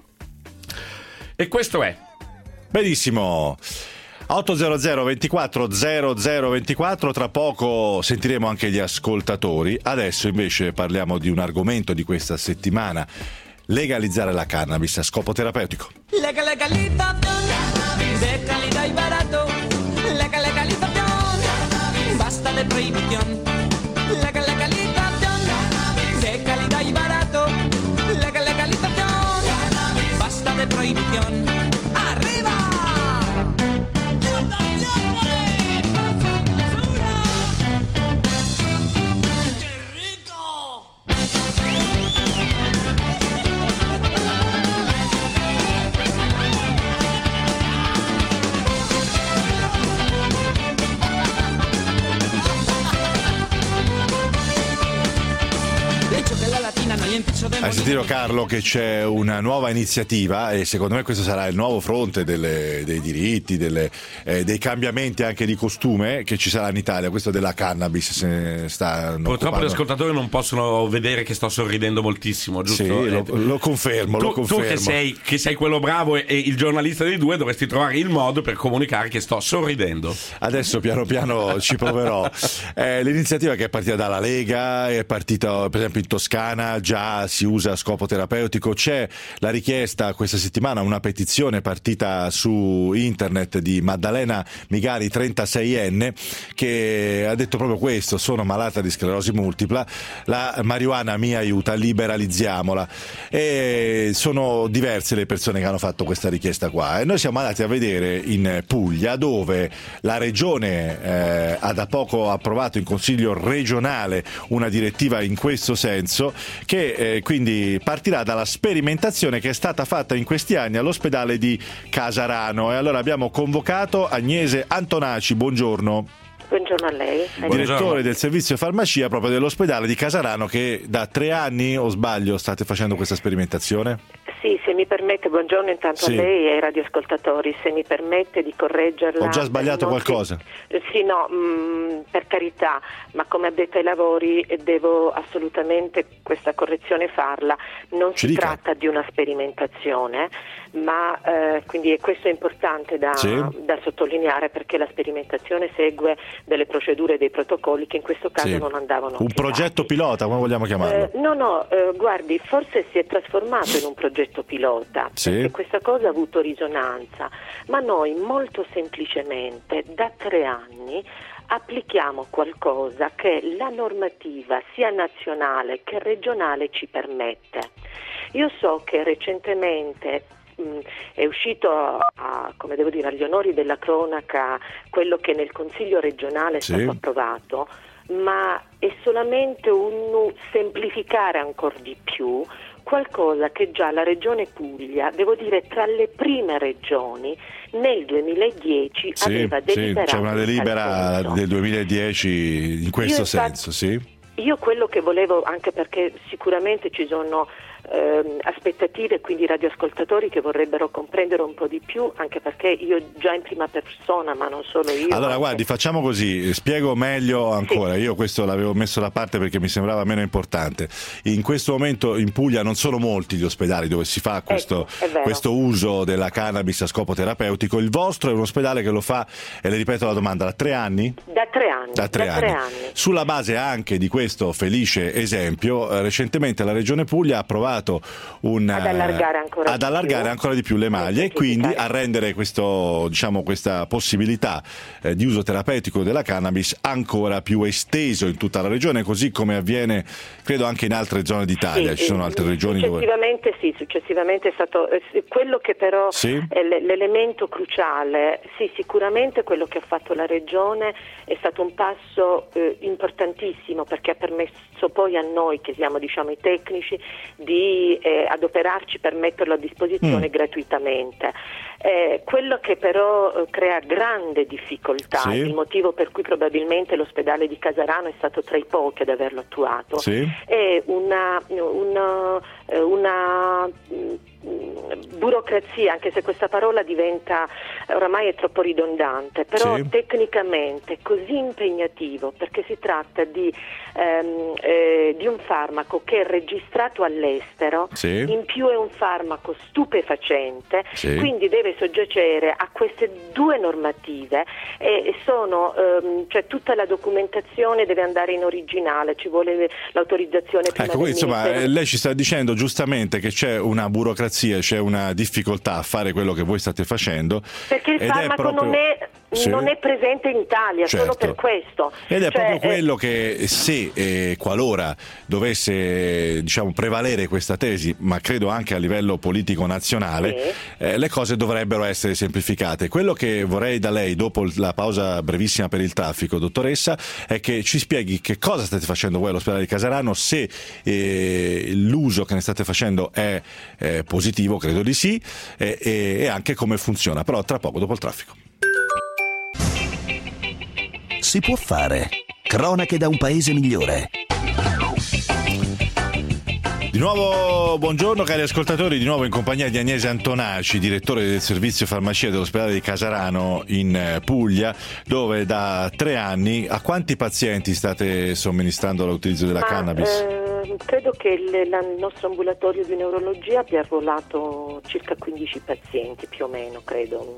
E questo è benissimo. ottocento ventiquattro zero zero ventiquattro, tra poco sentiremo anche gli ascoltatori. Adesso invece parliamo di un argomento di questa settimana: legalizzare la cannabis a scopo terapeutico. Lega legalizzación de calidad y barato. Lega legalización, basta de prohibición. Lega legalización de calidad y barato. Lega legalización, basta de prohibición. ¡Arriba! Hai sentito, Carlo, che c'è una nuova iniziativa, e secondo me questo sarà il nuovo fronte delle, dei diritti, delle, eh, dei cambiamenti anche di costume che ci sarà in Italia. Questo della cannabis se ne sta purtroppo occupando. Gli ascoltatori non possono vedere che sto sorridendo moltissimo, giusto? Sì, lo, lo confermo, tu, lo confermo. Tu che sei, che sei quello bravo e, e il giornalista dei due dovresti trovare il modo per comunicare che sto sorridendo. Adesso piano piano ci proverò. Eh, l'iniziativa che è partita dalla Lega è partita per esempio in Toscana, già si usa a scopo terapeutico. C'è la richiesta questa settimana, una petizione partita su internet di Maddalena Migari, trentaseienne, che ha detto proprio questo: sono malata di sclerosi multipla, la marijuana mi aiuta, liberalizziamola. E sono diverse le persone che hanno fatto questa richiesta qua, e noi siamo andati a vedere in Puglia, dove la regione eh, ha da poco approvato in consiglio regionale una direttiva in questo senso, che eh, quindi partirà dalla sperimentazione che è stata fatta in questi anni all'ospedale di Casarano. E allora abbiamo convocato Agnese Antonaci. Buongiorno. Buongiorno a lei. Direttore Buongiorno. del servizio farmacia proprio dell'ospedale di Casarano, che da tre anni, o sbaglio, state facendo questa sperimentazione? Sì, se mi permette, buongiorno intanto Sì. a lei e ai radioascoltatori, se mi permette di correggerla. Ho già sbagliato non si- qualcosa? Sì, no, mh, per carità, ma come addetta ai lavori eh, devo assolutamente questa correzione farla. Non Ci si dica. tratta di una sperimentazione, ma eh, quindi questo è importante da, Sì. da sottolineare, perché la sperimentazione segue delle procedure e dei protocolli che in questo caso Sì. non andavano Un applicati. progetto pilota, come vogliamo chiamarlo? Eh, no, no, eh, guardi, forse si è trasformato in un progetto pilota, Sì. perché questa cosa ha avuto risonanza, ma noi molto semplicemente da tre anni applichiamo qualcosa che la normativa sia nazionale che regionale ci permette. Io so che recentemente mh, è uscito a, come devo dire, agli onori della cronaca quello che nel Consiglio regionale è Sì. stato approvato, ma è solamente un semplificare ancora di più qualcosa che già la Regione Puglia, devo dire tra le prime regioni, nel duemiladieci sì, aveva deliberato. Sì, c'è una delibera del duemiladieci in questo io senso, infatti, sì. Io quello che volevo, anche perché sicuramente ci sono ehm, aspettative, quindi radioascoltatori che vorrebbero comprendere un po' di più, anche perché io già in prima persona, ma non solo io. Allora anche... guardi, facciamo così, spiego meglio ancora. Sì. Io questo l'avevo messo da parte perché mi sembrava meno importante. In questo momento in Puglia non sono molti gli ospedali dove si fa questo, ecco, questo uso della cannabis a scopo terapeutico. Il vostro è un ospedale che lo fa, e le ripeto la domanda, da tre anni? Da tre anni. Da tre, da anni. tre anni. Sulla base anche di questo felice esempio, eh, recentemente la Regione Puglia ha approvato un, ad allargare ancora, ad di, allargare più. ancora di più le maglie e quindi a rendere questo, diciamo, questa possibilità eh, di uso terapeutico della cannabis ancora più esteso in tutta la regione, così come avviene credo anche in altre zone d'Italia. Sì, ci sono altre regioni successivamente dove... sì, successivamente è stato eh, quello che però sì? è l'elemento cruciale, sì, sicuramente quello che ha fatto la Regione è stato un passo eh, importantissimo, perché ha permesso poi a noi che siamo, diciamo, i tecnici di eh, adoperarci per metterlo a disposizione mm. gratuitamente. Eh, quello che però eh, crea grande difficoltà, sì? il motivo per cui probabilmente l'ospedale di Casarano è stato tra i pochi ad averlo attuato, sì? è una, una, una burocrazia, anche se questa parola diventa oramai è troppo ridondante, però sì? tecnicamente così impegnativo, perché si tratta di, ehm, eh, di un farmaco che è registrato all'estero, sì? in più è un farmaco stupefacente, sì? quindi deve soggiacere a queste due normative e sono, ehm, cioè tutta la documentazione deve andare in originale, ci vuole l'autorizzazione prima ecco, del insomma, Ministero. lei ci sta dicendo giustamente che c'è una burocrazia, c'è una difficoltà a fare quello che voi state facendo, perché il ed farmaco è proprio... non è sì? non è presente in Italia, certo. solo per questo. Ed è cioè, proprio quello che, se eh, qualora dovesse, diciamo, prevalere questa tesi, ma credo anche a livello politico nazionale, sì. eh, le cose dovrebbero essere semplificate. Quello che vorrei da lei, dopo la pausa brevissima per il traffico, dottoressa, è che ci spieghi che cosa state facendo voi all'ospedale di Casarano, se eh, l'uso che ne state facendo è eh, positivo, credo di sì, e, e anche come funziona. Però tra poco, dopo il traffico. Si può fare. Cronache da un paese migliore. Di nuovo buongiorno cari ascoltatori, di nuovo in compagnia di Agnese Antonaci, direttore del servizio farmacia dell'ospedale di Casarano in Puglia, dove da tre anni a quanti pazienti state somministrando l'utilizzo della Ma, cannabis? Eh, credo che il, la, il nostro ambulatorio di neurologia abbia arruolato circa quindici pazienti, più o meno, credo.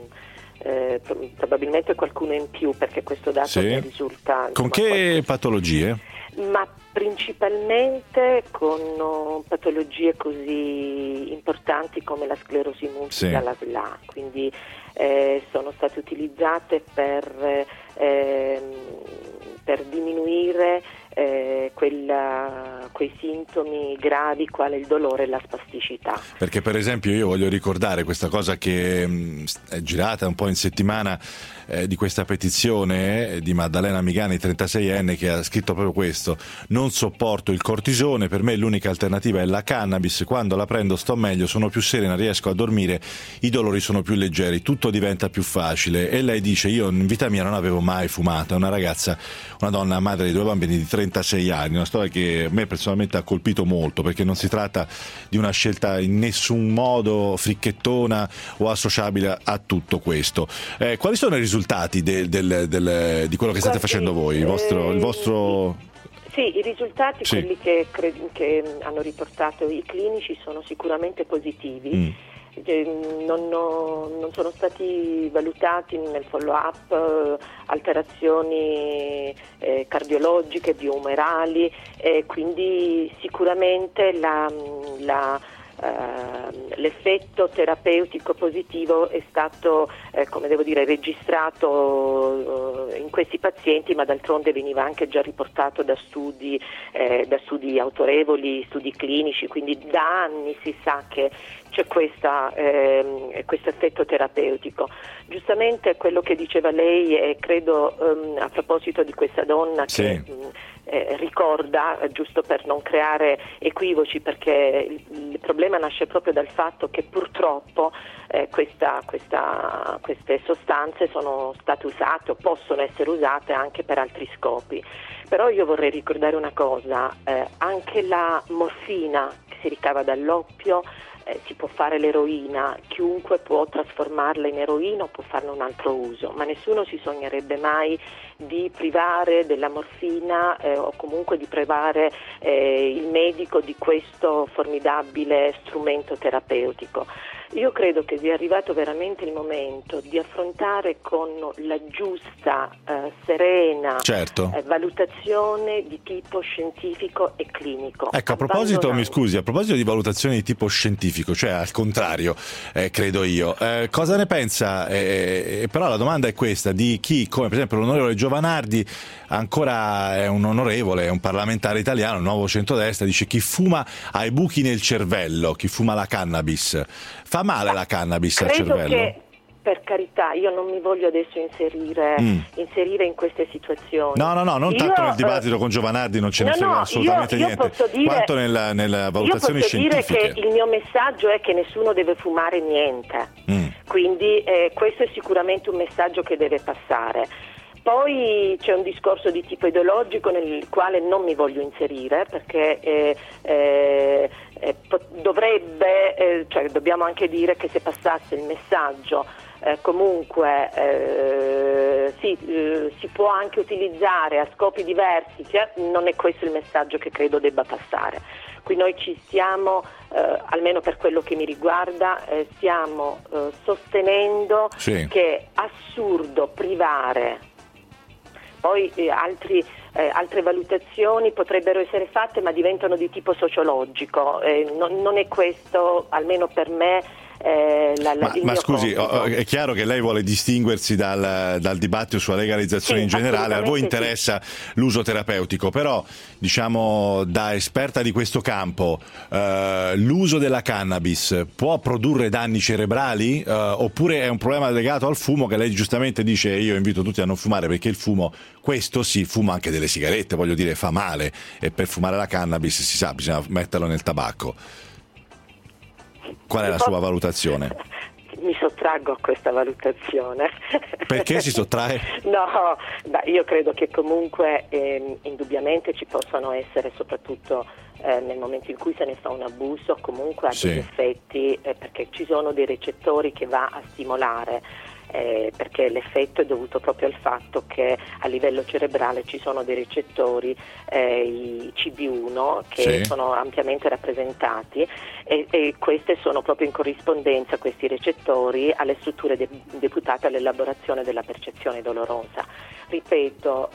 Eh, probabilmente qualcuno in più, perché questo dato sì? mi risulta... Con insomma, che qualche... patologie? Ma principalmente con uh, patologie così importanti come la sclerosi multipla, sì. la S L A, quindi eh, sono state utilizzate per, eh, per diminuire eh, quella, quei sintomi gravi quale il dolore e la spasticità. Perché per esempio io voglio ricordare questa cosa che mh, è girata un po' in settimana, eh, di questa petizione eh, di Maddalena Migani, trentaseienne, che ha scritto proprio questo: non sopporto il cortisone, per me l'unica alternativa è la cannabis, quando la prendo sto meglio, sono più serena, riesco a dormire, i dolori sono più leggeri, tutto diventa più facile. E lei dice: io in vita mia non avevo mai fumato. È una ragazza, una donna madre di due bambini di trentasei anni, una storia che a me personalmente ha colpito molto, perché non si tratta di una scelta in nessun modo fricchettona o associabile a tutto questo. Eh, quali sono i risultati del, del, del, di quello che state Guardi, facendo voi? Il vostro, eh, il vostro... Sì, i risultati, sì. quelli che, cre- che hanno riportato i clinici, sono sicuramente positivi. Mm. Non, ho, non sono stati valutati nel follow-up eh, alterazioni eh, cardiologiche, bioumorali, eh, quindi sicuramente la, la, eh, l'effetto terapeutico positivo è stato, eh, come devo dire, registrato eh, in questi pazienti, ma d'altronde veniva anche già riportato da studi, eh, da studi autorevoli, studi clinici, quindi da anni si sa che c'è questa, eh, questo effetto terapeutico. Giustamente quello che diceva lei, e credo um, a proposito di questa donna sì. che um, eh, ricorda, giusto per non creare equivoci, perché il, il problema nasce proprio dal fatto che purtroppo eh, questa, questa, queste sostanze sono state usate o possono essere usate anche per altri scopi. Però io vorrei ricordare una cosa, eh, anche la morfina che si ricava dall'oppio, eh, si può fare l'eroina, chiunque può trasformarla in eroina o può farne un altro uso, ma nessuno si sognerebbe mai di privare della morfina eh, o comunque di privare eh, il medico di questo formidabile strumento terapeutico. Io credo che sia arrivato veramente il momento di affrontare con la giusta, eh, serena certo. eh, valutazione di tipo scientifico e clinico. Ecco, a proposito, mi scusi, a proposito di valutazione di tipo scientifico, cioè al contrario, eh, credo io, eh, cosa ne pensa? Eh, però la domanda è questa, di chi, come per esempio l'onorevole Giovanardi, ancora è un onorevole, è un parlamentare italiano, un nuovo centrodestra, dice chi fuma ha i buchi nel cervello, chi fuma la cannabis. Fa male la cannabis al cervello? Credo che, per carità, io non mi voglio adesso inserire, mm. inserire in queste situazioni. No, no, no, non io, tanto nel dibattito con Giovanardi, non ce ne no, frega no, assolutamente io, io niente, posso dire, quanto nella, nella valutazione io posso scientifica. dire che il mio messaggio è che nessuno deve fumare niente, mm. quindi eh, questo è sicuramente un messaggio che deve passare. Poi c'è un discorso di tipo ideologico nel quale non mi voglio inserire, perché eh, eh, eh, dovrebbe, eh, cioè dobbiamo anche dire che se passasse il messaggio eh, comunque eh, sì, eh, si può anche utilizzare a scopi diversi, cioè, non è questo il messaggio che credo debba passare. Qui noi ci stiamo, eh, almeno per quello che mi riguarda, eh, stiamo eh, sostenendo sì. che è assurdo privare. Poi eh, altri, eh, altre valutazioni potrebbero essere fatte, ma diventano di tipo sociologico. Eh, non, non è questo, almeno per me, eh, la, la, ma, il ma mio scusi, compito. è chiaro che lei vuole distinguersi dal, dal dibattito sulla legalizzazione sì, in generale, a voi interessa sì. l'uso terapeutico, però diciamo da esperta di questo campo, eh, l'uso della cannabis può produrre danni cerebrali eh, oppure è un problema legato al fumo, che lei giustamente dice io invito tutti a non fumare perché il fumo, questo sì, fuma anche delle sigarette, voglio dire, fa male, e per fumare la cannabis si sa, bisogna metterlo nel tabacco. Qual è la sua valutazione? Mi sottraggo a questa valutazione. Perché si sottrae? No, beh, io credo che comunque eh, indubbiamente ci possano essere, soprattutto eh, nel momento in cui se ne fa un abuso, comunque ha sì. degli effetti, eh, perché ci sono dei recettori che va a stimolare. Eh, perché l'effetto è dovuto proprio al fatto che a livello cerebrale ci sono dei recettori, eh, i C B uno, che sì. sono ampiamente rappresentati e, e queste sono proprio in corrispondenza, questi recettori, alle strutture de- deputate all'elaborazione della percezione dolorosa. Ripeto,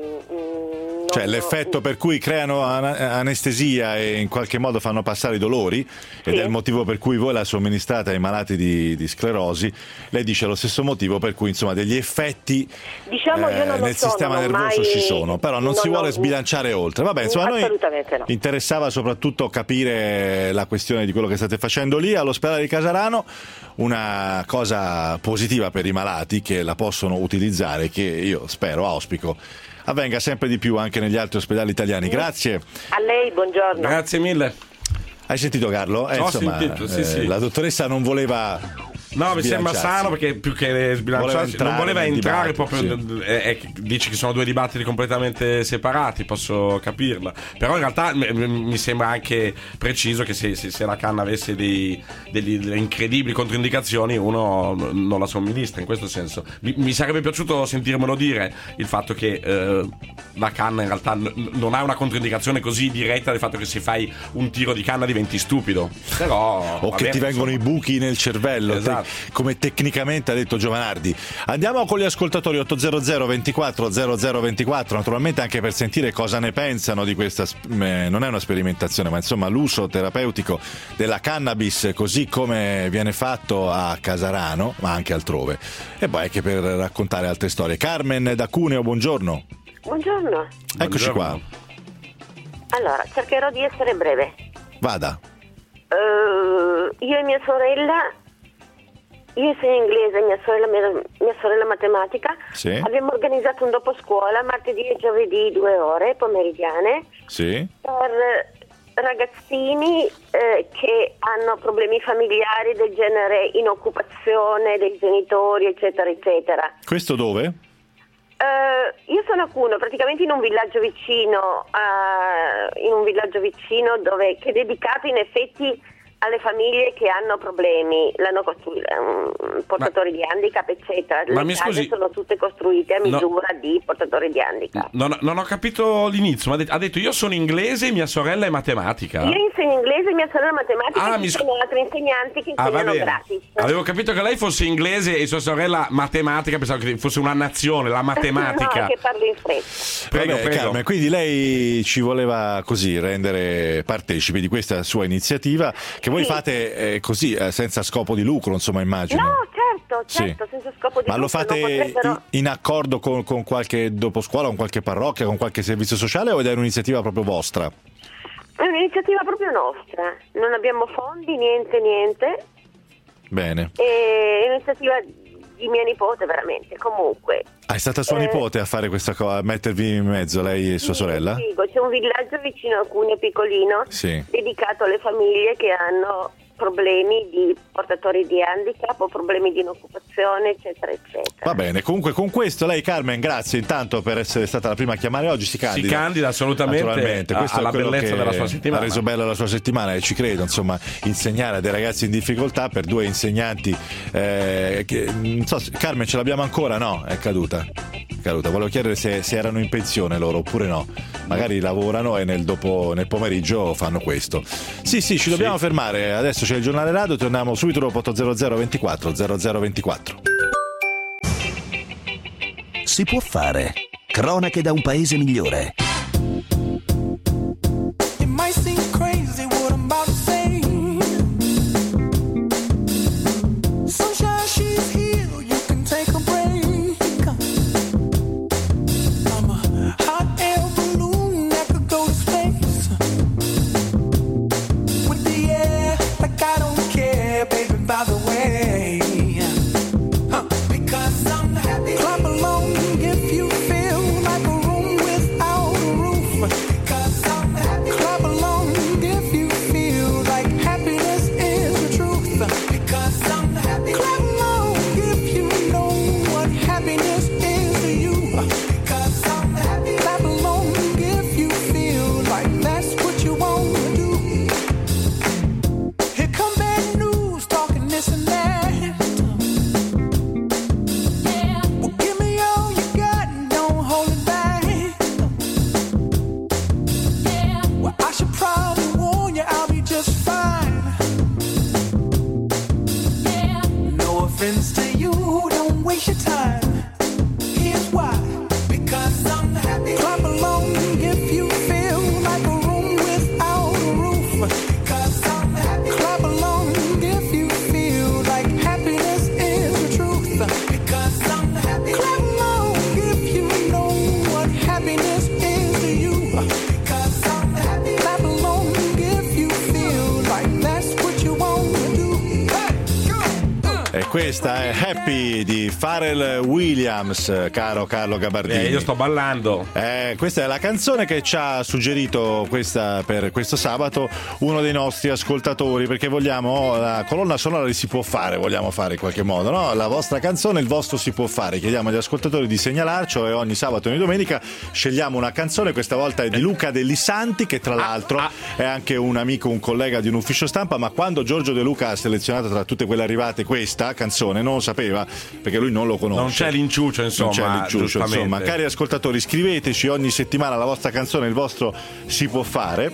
ehm, cioè non, l'effetto per cui creano an- anestesia e in qualche modo fanno passare i dolori, ed sì. è il motivo per cui voi la somministrate ai malati di, di sclerosi. Lei dice lo stesso motivo per cui insomma degli effetti diciamo, io non eh, lo nel so, sistema non ho nervoso mai... ci sono, però non, non si vuole ho... sbilanciare oltre. Vabbè, insomma, a noi no. interessava soprattutto capire la questione di quello che state facendo lì all'ospedale di Casarano, una cosa positiva per i malati che la possono utilizzare, che io spero, auspico avvenga sempre di più anche negli altri ospedali italiani. Grazie. A lei, buongiorno. Grazie mille. Hai sentito, Carlo? Eh, Ho insomma, sentito, sì, eh, sì. La dottoressa non voleva... No, mi sembra sano perché più che sbilanciarsi non voleva entrare proprio sì. eh, eh, dici che sono due dibattiti completamente separati, posso capirla, però in realtà m- m- mi sembra anche preciso che se, se, se la canna avesse dei, degli, delle incredibili controindicazioni uno non la somministra, in questo senso mi, mi sarebbe piaciuto sentirmelo dire, il fatto che eh, la canna in realtà n- non ha una controindicazione così diretta del fatto che se fai un tiro di canna diventi stupido, però o che vabbè, ti vengono insomma. i buchi nel cervello, Esatto. come tecnicamente ha detto Giovanardi. Andiamo con gli ascoltatori. Ottocento ventiquattro zero zero ventiquattro, naturalmente anche per sentire cosa ne pensano di questa, eh, non è una sperimentazione, ma insomma l'uso terapeutico della cannabis così come viene fatto a Casarano, ma anche altrove, e poi anche per raccontare altre storie. Carmen da Cuneo, buongiorno. Buongiorno. Eccoci qua. Allora, cercherò di essere breve. Vada. Uh, io e mia sorella io insegno inglese, mia sorella, mia, mia sorella matematica. Sì. Abbiamo organizzato un dopo scuola martedì e giovedì, due ore pomeridiane, Sì. per ragazzini eh, che hanno problemi familiari del genere inoccupazione dei genitori, eccetera, eccetera. Questo dove? Uh, io sono a Cuneo, praticamente in un villaggio vicino, uh, in un villaggio vicino dove che è dedicato in effetti alle famiglie che hanno problemi, l'hanno costruito, um, portatori ma, di handicap, eccetera. Le ma mi case scusi, sono tutte costruite a misura no, di portatori di handicap. Non, non ho capito l'inizio, ma ha detto io sono inglese e mia sorella è matematica. Io insegno inglese e mia sorella matematica, ah, e ci scu- sono altri insegnanti che insegnano ah, gratis. Avevo capito che lei fosse inglese e sua sorella matematica, pensavo che fosse una nazione, la matematica. No, che parlo in fretta. Prego, Vabbè, prego. Carmen, quindi lei ci voleva così rendere partecipi di questa sua iniziativa che voi sì. fate eh, così, eh, senza scopo di lucro, insomma, immagino. No, certo, certo, Sì. senza scopo di Ma lucro. lo fate potrebbero... in accordo con, con qualche doposcuola, con qualche parrocchia, con qualche servizio sociale o è un'iniziativa proprio vostra? È un'iniziativa proprio nostra, non abbiamo fondi, niente, niente. Bene. È un'iniziativa di mia nipote, veramente, comunque. Ah, è stata sua eh, nipote a fare questa cosa, a mettervi in mezzo, lei e sua sì, sorella? Sì, c'è un villaggio vicino a Cuneo piccolino, Sì. dedicato alle famiglie che hanno problemi di portatori di handicap o problemi di inoccupazione, eccetera, eccetera. Va bene, comunque con questo lei, Carmen, grazie intanto per essere stata la prima a chiamare oggi, si candida. Si candida assolutamente Naturalmente. Questo alla è quello bellezza che della sua settimana. ha reso bella la sua settimana e ci credo, insomma, insegnare a dei ragazzi in difficoltà per due insegnanti eh, che, non so, Carmen ce l'abbiamo ancora? No, è caduta. È caduta. Volevo chiedere se, se erano in pensione loro oppure no. Magari lavorano e nel, dopo, nel pomeriggio fanno questo. Sì, sì, ci dobbiamo sì. fermare. Adesso c'è il giornale radio, torniamo subito dopo otto zero zero ventiquattro zero zero ventiquattro. Si può fare. Cronache da un paese migliore. Questa è Happy di Pharrell Williams, caro Carlo Gabardini. Eh, io sto ballando. Eh, questa è la canzone che ci ha suggerito questa, per questo sabato uno dei nostri ascoltatori, perché vogliamo la colonna sonora di Si può fare, vogliamo fare in qualche modo, no? La vostra canzone, il vostro Si può fare. Chiediamo agli ascoltatori di segnalarcelo e ogni sabato e ogni domenica scegliamo una canzone. Questa volta è di Luca Dellisanti, che tra l'altro ah, ah. è anche un amico, un collega di un ufficio stampa, ma quando Giorgio De Luca ha selezionato tra tutte quelle arrivate questa canzone non lo sapeva, perché lui non lo conosce. Non c'è l'inciuccio, insomma. Non c'è l'inciuccio, insomma. Cari ascoltatori, scriveteci ogni settimana la vostra canzone, il vostro Si può fare.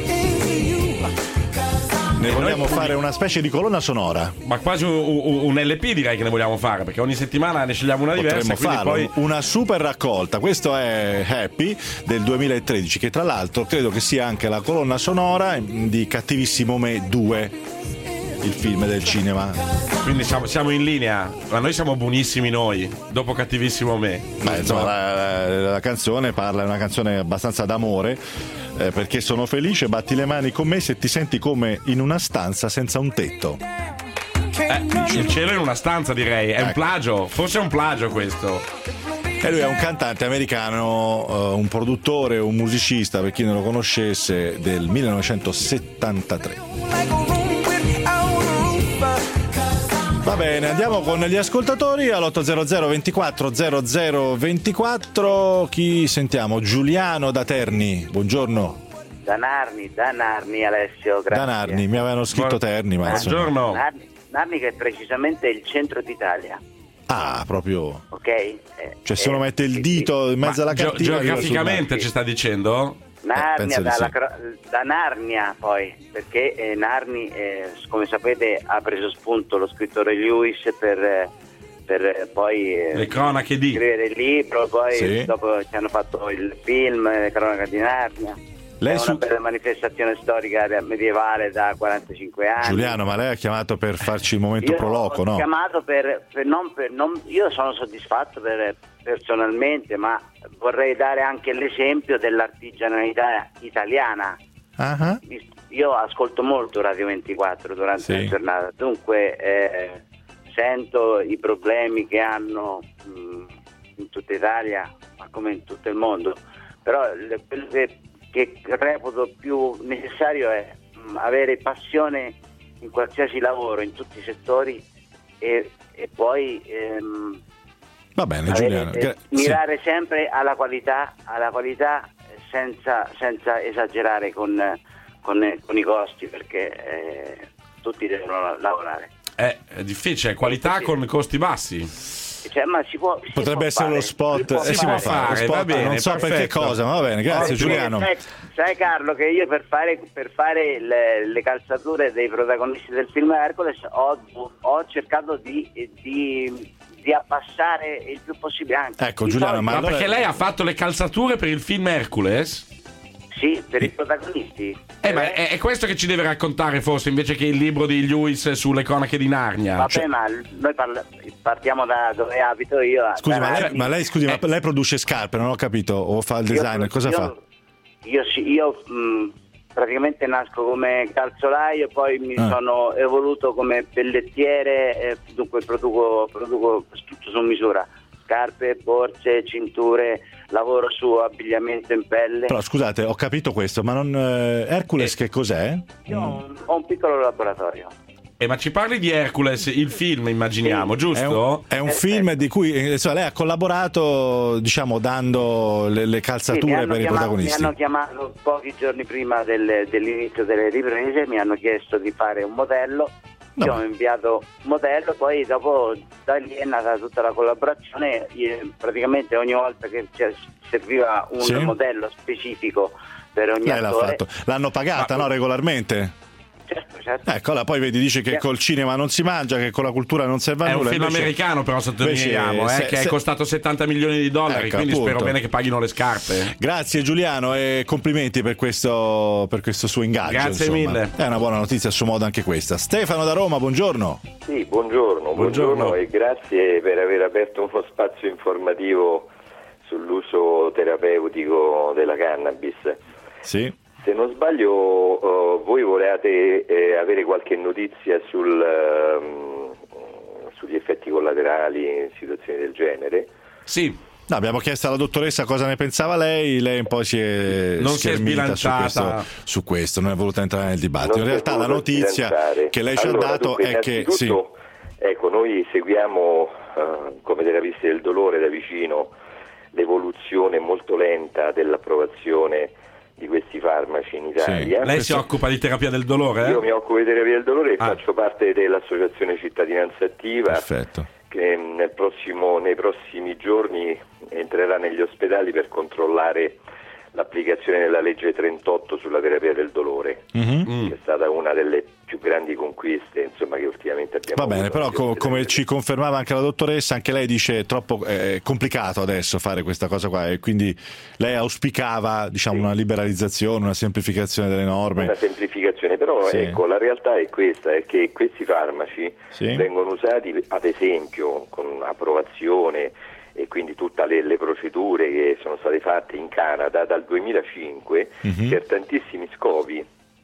Ne vogliamo fare una specie di colonna sonora. Ma quasi un, un, un L P direi che ne vogliamo fare, perché ogni settimana ne scegliamo una diversa. Potremmo farlo, poi... una super raccolta. Questo è Happy del duemilatredici, che tra l'altro credo che sia anche la colonna sonora di Cattivissimo Me due, il film del cinema. Quindi siamo, siamo in linea, ma noi siamo buonissimi noi, dopo Cattivissimo Me. Beh, insomma, la, la, la canzone parla, è una canzone abbastanza d'amore, eh, perché sono felice, batti le mani con me se ti senti come in una stanza senza un tetto. Eh, il cielo in una stanza, direi. È un plagio, forse è un plagio questo. E lui è un cantante americano, uh, un produttore, un musicista, per chi non lo conoscesse, del millenovecentosettantatré. Va bene, andiamo con gli ascoltatori all'ottocento ventiquattro zero zero ventiquattro. Chi sentiamo? Giuliano da Terni, buongiorno. Da Narni, da Narni Alessio, grazie. Da Narni, mi avevano scritto Terni, ma buongiorno. Narni, Narni che è precisamente il centro d'Italia. Ah, proprio. Ok. Eh, cioè se uno eh, mette il sì, dito in mezzo Ma alla geo- cartina. geograficamente ci sta dicendo? Narnia, Eh, dalla, sì. da Narnia poi, perché eh, Narni, eh, come sapete, ha preso spunto lo scrittore Lewis per, eh, per eh, poi eh, Le cronache di scrivere il libro, poi Sì. dopo ci hanno fatto il film, Le cronache di Narnia. Lei è su- una bella manifestazione storica medievale da quarantacinque anni. Giuliano, ma lei ha chiamato per farci il momento Io proloco, ho no? chiamato per, per non per non io sono soddisfatto per, personalmente, ma vorrei dare anche l'esempio dell'artigianalità italiana. Ah, Io ascolto molto Radio ventiquattro durante Sì. la giornata, dunque eh, sento i problemi che hanno mh, in tutta Italia, ma come in tutto il mondo, però le- quello che, che reputo più necessario è mh, avere passione in qualsiasi lavoro, in tutti i settori, e, e poi ehm, Va bene, avere- Giuliano. eh, Gra- sì. mirare sempre alla qualità, alla qualità eh, senza, senza esagerare con, con, con i costi, perché eh, tutti devono lavorare. È, è difficile, qualità con costi bassi. Cioè, ma si può, si Potrebbe può essere fare, lo spot, può eh, si può fare, lo fare, spot, va bene, non so per che perfetto. cosa, ma va bene, grazie Perché, Giuliano. Sai, sai Carlo che io per fare, per fare le, le calzature dei protagonisti del film Hercules ho, ho cercato di, di, di abbassare il più possibile anche. Ecco I Giuliano, soldi- ma Ma allora- perché lei ha fatto le calzature per il film Hercules? Sì, per i protagonisti. Eh, ma è, è questo che ci deve raccontare forse, invece che il libro di Lewis sulle cronache di Narnia. Vabbè, Cioè, ma noi parla- partiamo da dove abito io. Scusi, da ma lei, Narni. ma lei, scusi, Eh. ma lei produce scarpe, non ho capito, o fa il Io- designer, cosa io, fa? Io, sì, io mh, praticamente nasco come calzolaio, poi mi Ah. sono evoluto come pellettiere, eh, dunque produco, produco tutto su misura. Scarpe, borse, cinture, lavoro su abbigliamento in pelle. Però scusate, ho capito questo, ma non eh, Hercules che cos'è? Io ho un, ho un piccolo laboratorio. eh, ma ci parli di Hercules, il film, immaginiamo, Sì. giusto? È un, è un film di cui eh, insomma, lei ha collaborato, diciamo, dando le, le Sì, calzature mi hanno per i chiamato- protagonisti. Mi hanno chiamato pochi giorni prima del- dell'inizio delle riprese, mi hanno chiesto di fare un modello. Io Vabbè. ho inviato un modello, poi dopo da lì è nata tutta la collaborazione. Io, praticamente ogni volta che cioè, serviva un Sì. modello specifico per ogni Lei l'ha attore, fatto. L'hanno pagata, Ma- no, regolarmente? certo, certo. Ecco, là poi vedi, dice che Sì. col cinema non si mangia, che con la cultura non serve a È un nulla. film invece- americano, però sottolineiamo, invece, eh, se- che se- è costato settanta milioni di dollari, Ecco, quindi appunto. spero bene che paghino le scarpe. Grazie Giuliano e complimenti per questo, per questo suo ingaggio. Grazie insomma. mille. È una buona notizia a suo modo anche questa. Stefano da Roma, buongiorno. Sì, buongiorno, buongiorno, Buongiorno. e grazie per aver aperto uno spazio informativo sull'uso terapeutico della cannabis. Sì. Se non sbaglio, eh, voi volevate eh, avere qualche notizia sul, ehm, sugli effetti collaterali in situazioni del genere? Sì, No, abbiamo chiesto alla dottoressa cosa ne pensava lei, lei un po' si è Non si è schermita su sbilanciata. questo, su questo, non è voluta entrare nel dibattito. Non In si è realtà la voluto notizia sbilanciare. che lei ci Allora, ha dato dunque, è che sì, innanzitutto, ecco, noi seguiamo eh, come terapisti del dolore da vicino l'evoluzione molto lenta dell'approvazione di questi farmaci in Italia. lei si occupa di terapia del dolore? Io Eh? mi occupo di terapia del dolore e Ah. faccio parte dell'associazione Cittadinanza Attiva, perfetto. che nel prossimo, nei prossimi giorni entrerà negli ospedali per controllare l'applicazione della legge trentotto sulla terapia del dolore, Mhm. che è stata una delle più grandi conquiste, insomma, che ultimamente abbiamo Va bene, avuto però negli co- ospedali. come ci confermava anche la dottoressa, anche lei dice è troppo è complicato adesso fare questa cosa qua e quindi lei auspicava, diciamo, Sì. una liberalizzazione, una semplificazione delle norme. Una semplificazione, però Sì. ecco, la realtà è questa, è che questi farmaci Sì. vengono usati ad esempio con approvazione e quindi tutte le, le procedure che sono state fatte in Canada dal duemilacinque Mhm. per tantissimi scopi,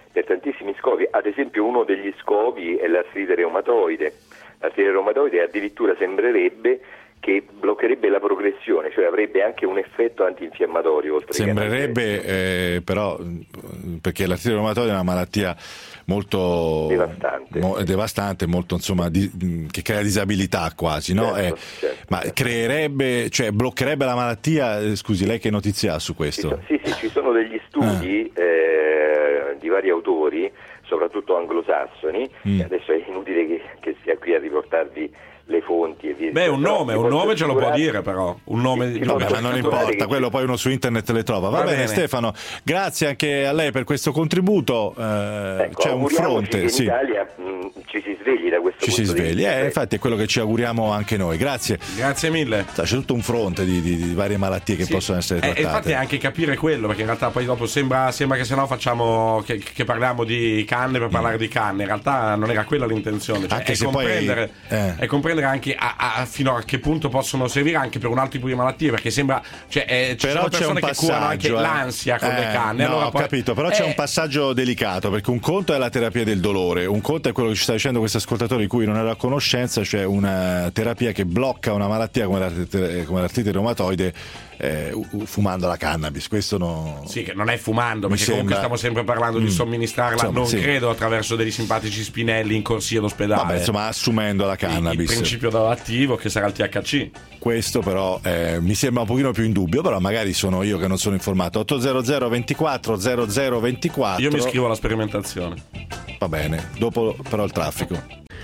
per tantissimi scopi. Ad esempio uno degli scopi è l'artrite reumatoide. L'artrite reumatoide addirittura sembrerebbe che bloccherebbe la progressione, cioè avrebbe anche un effetto antinfiammatorio. Oltre Sembrerebbe, che eh, però, perché l'artrite reumatoide è una malattia molto devastante, mo, devastante molto, insomma, di, che crea disabilità quasi, no? Certo, eh, certo, ma certo. creerebbe, cioè bloccherebbe la malattia? Scusi, lei che notizie ha su questo? Sì, sì, ci sono degli studi eh. Eh, di vari autori, soprattutto anglosassoni, mm. adesso è inutile che, che sia qui a riportarvi le fonti e via. Beh, un nome, un nome ce lo può dire, però un nome sì, vabbè, ma non importa, quello poi uno su internet le trova. Va, Va bene, bene Stefano, grazie anche a lei per questo contributo. Eh, ecco, c'è un fronte, in sì. Italia mh, ci si svegli da questo ci punto si svegli, di vista. Eh, infatti è quello che ci auguriamo anche noi. Grazie. Grazie mille. C'è tutto un fronte di, di, di varie malattie che sì. possono essere trattate. E infatti anche capire quello, perché in realtà poi dopo sembra, sembra che se no facciamo che, che parliamo di canne per parlare mm. di canne. In realtà non era quella l'intenzione, cioè anche è, se comprendere, poi, eh. è comprendere anche a, a fino a che punto possono servire anche per un altro tipo di malattie, perché sembra, cioè, eh, ci però sono persone che curano anche eh. l'ansia con eh, le canne. No, allora ho poi, capito, però eh, c'è un passaggio delicato, perché un conto è la terapia del dolore, un conto è quello che ci sta dicendo questo ascoltatore di cui non era a conoscenza, cioè una terapia che blocca una malattia come l'artrite, come l'artrite reumatoide eh, fumando la cannabis. Questo no... Sì, che non è fumando, Mi perché sembra... comunque stiamo sempre parlando mm. di somministrarla, insomma, non sì. credo attraverso degli simpatici spinelli in corsia d'ospedale. Vabbè, insomma, assumendo la cannabis. Il, il principio attivo che sarà il T H C. Questo però eh, mi sembra un pochino più in dubbio, però magari sono io che non sono informato. ottocento ventiquattro zero zero ventiquattro. Io mi iscrivo alla sperimentazione. Va bene, dopo però il traffico.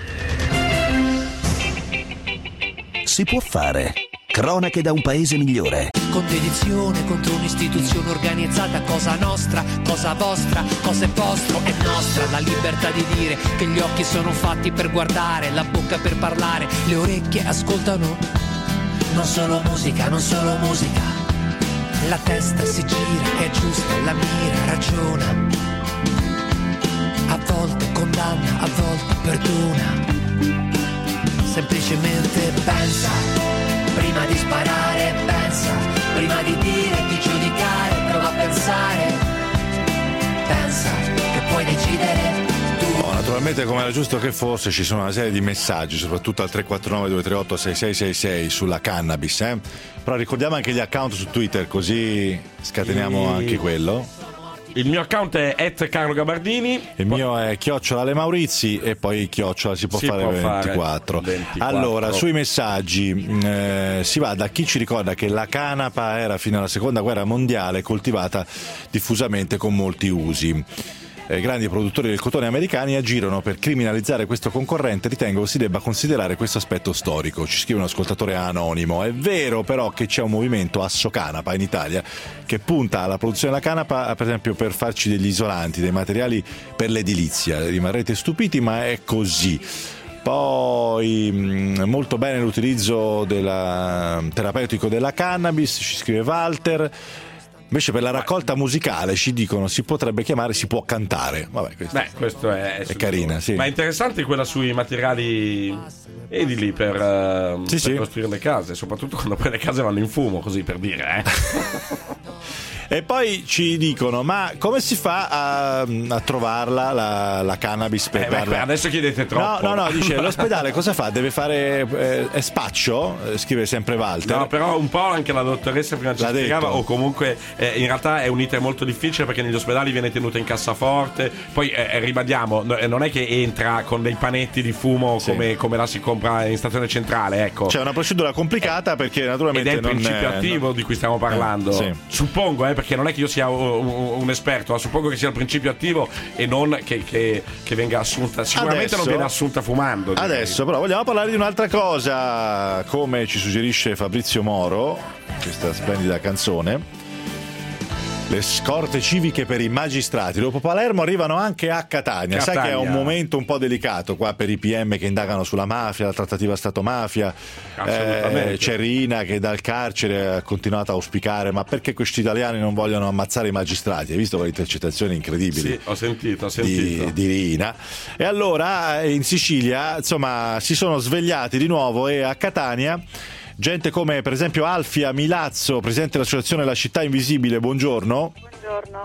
Si può fare. Cronache da un paese migliore. Con dedizione contro un'istituzione organizzata, cosa nostra, cosa vostra, cosa è vostro è nostra. La libertà di dire che gli occhi sono fatti per guardare, la bocca per parlare, le orecchie ascoltano. Non solo musica, non solo musica. La testa si gira, è giusta, la mira, ragiona. A volte condanna, a volte perdona. Semplicemente pensa, prima di sparare pensa, prima di dire, di giudicare, prova a pensare, pensa che puoi decidere tu. Oh, naturalmente, come era giusto che fosse, ci sono una serie di messaggi, soprattutto al tre quattro nove due tre otto sei sei sei sei sulla cannabis, eh? Però ricordiamo anche gli account su Twitter, così scateniamo e... anche quello. Il mio account è at Carlo Gabardini. Il mio è chiocciola Le Maurizi e poi chiocciola si può si fare può ventiquattro. Fare ventiquattro. Allora, sui messaggi eh, si va da chi ci ricorda che la canapa era fino alla seconda guerra mondiale coltivata diffusamente con molti usi. Eh, grandi produttori del cotone americani agirono per criminalizzare questo concorrente. Ritengo si debba considerare questo aspetto storico. Ci scrive un ascoltatore anonimo. È vero però che c'è un movimento Assocanapa in Italia che punta alla produzione della canapa, per esempio per farci degli isolanti, dei materiali per l'edilizia. Rimarrete stupiti, ma è così. Poi molto bene l'utilizzo della, terapeutico della cannabis, ci scrive Walter. Invece per la raccolta musicale ci dicono si potrebbe chiamare si può cantare. Vabbè, questo, Beh, questo è, è carina, sì. Ma è interessante quella sui materiali edili per, uh, sì, per sì. costruire le case, soprattutto quando poi le case vanno in fumo, così per dire, eh. E poi ci dicono ma come si fa a, a trovarla la, la cannabis per eh, beh, adesso chiedete troppo. No, no, no, dice l'ospedale cosa fa? Deve fare eh, è spaccio? Scrive sempre Walter. No, però un po' anche la dottoressa prima ci L'ha spiegava, detto. o comunque eh, in realtà è un iter molto difficile perché negli ospedali viene tenuta in cassaforte. Poi eh, ribadiamo, non è che entra con dei panetti di fumo sì. come, come la si compra in stazione centrale, ecco. C'è una procedura complicata eh, perché naturalmente ed è il non principio è, attivo non... di cui stiamo parlando. Eh, sì. Suppongo, eh, perché non è che io sia un, un esperto, ma suppongo che sia il principio attivo e non che, che, che venga assunta. Sicuramente adesso, non viene assunta fumando. Direi. Adesso però vogliamo parlare di un'altra cosa, come ci suggerisce Fabrizio Moro, questa splendida canzone. Le scorte civiche per i magistrati dopo Palermo arrivano anche a Catania. Catania. Sai che è un momento un po' delicato qua per i P M che indagano sulla mafia, la trattativa Stato-mafia. Eh, c'è Rina che dal carcere ha continuato a auspicare ma perché questi italiani non vogliono ammazzare i magistrati? Hai visto quelle intercettazioni incredibili? Sì, ho sentito, ho sentito. Di, di Rina. E allora in Sicilia insomma si sono svegliati di nuovo e a Catania gente come per esempio Alfia Milazzo, presidente dell'associazione La Città Invisibile, buongiorno. Buongiorno.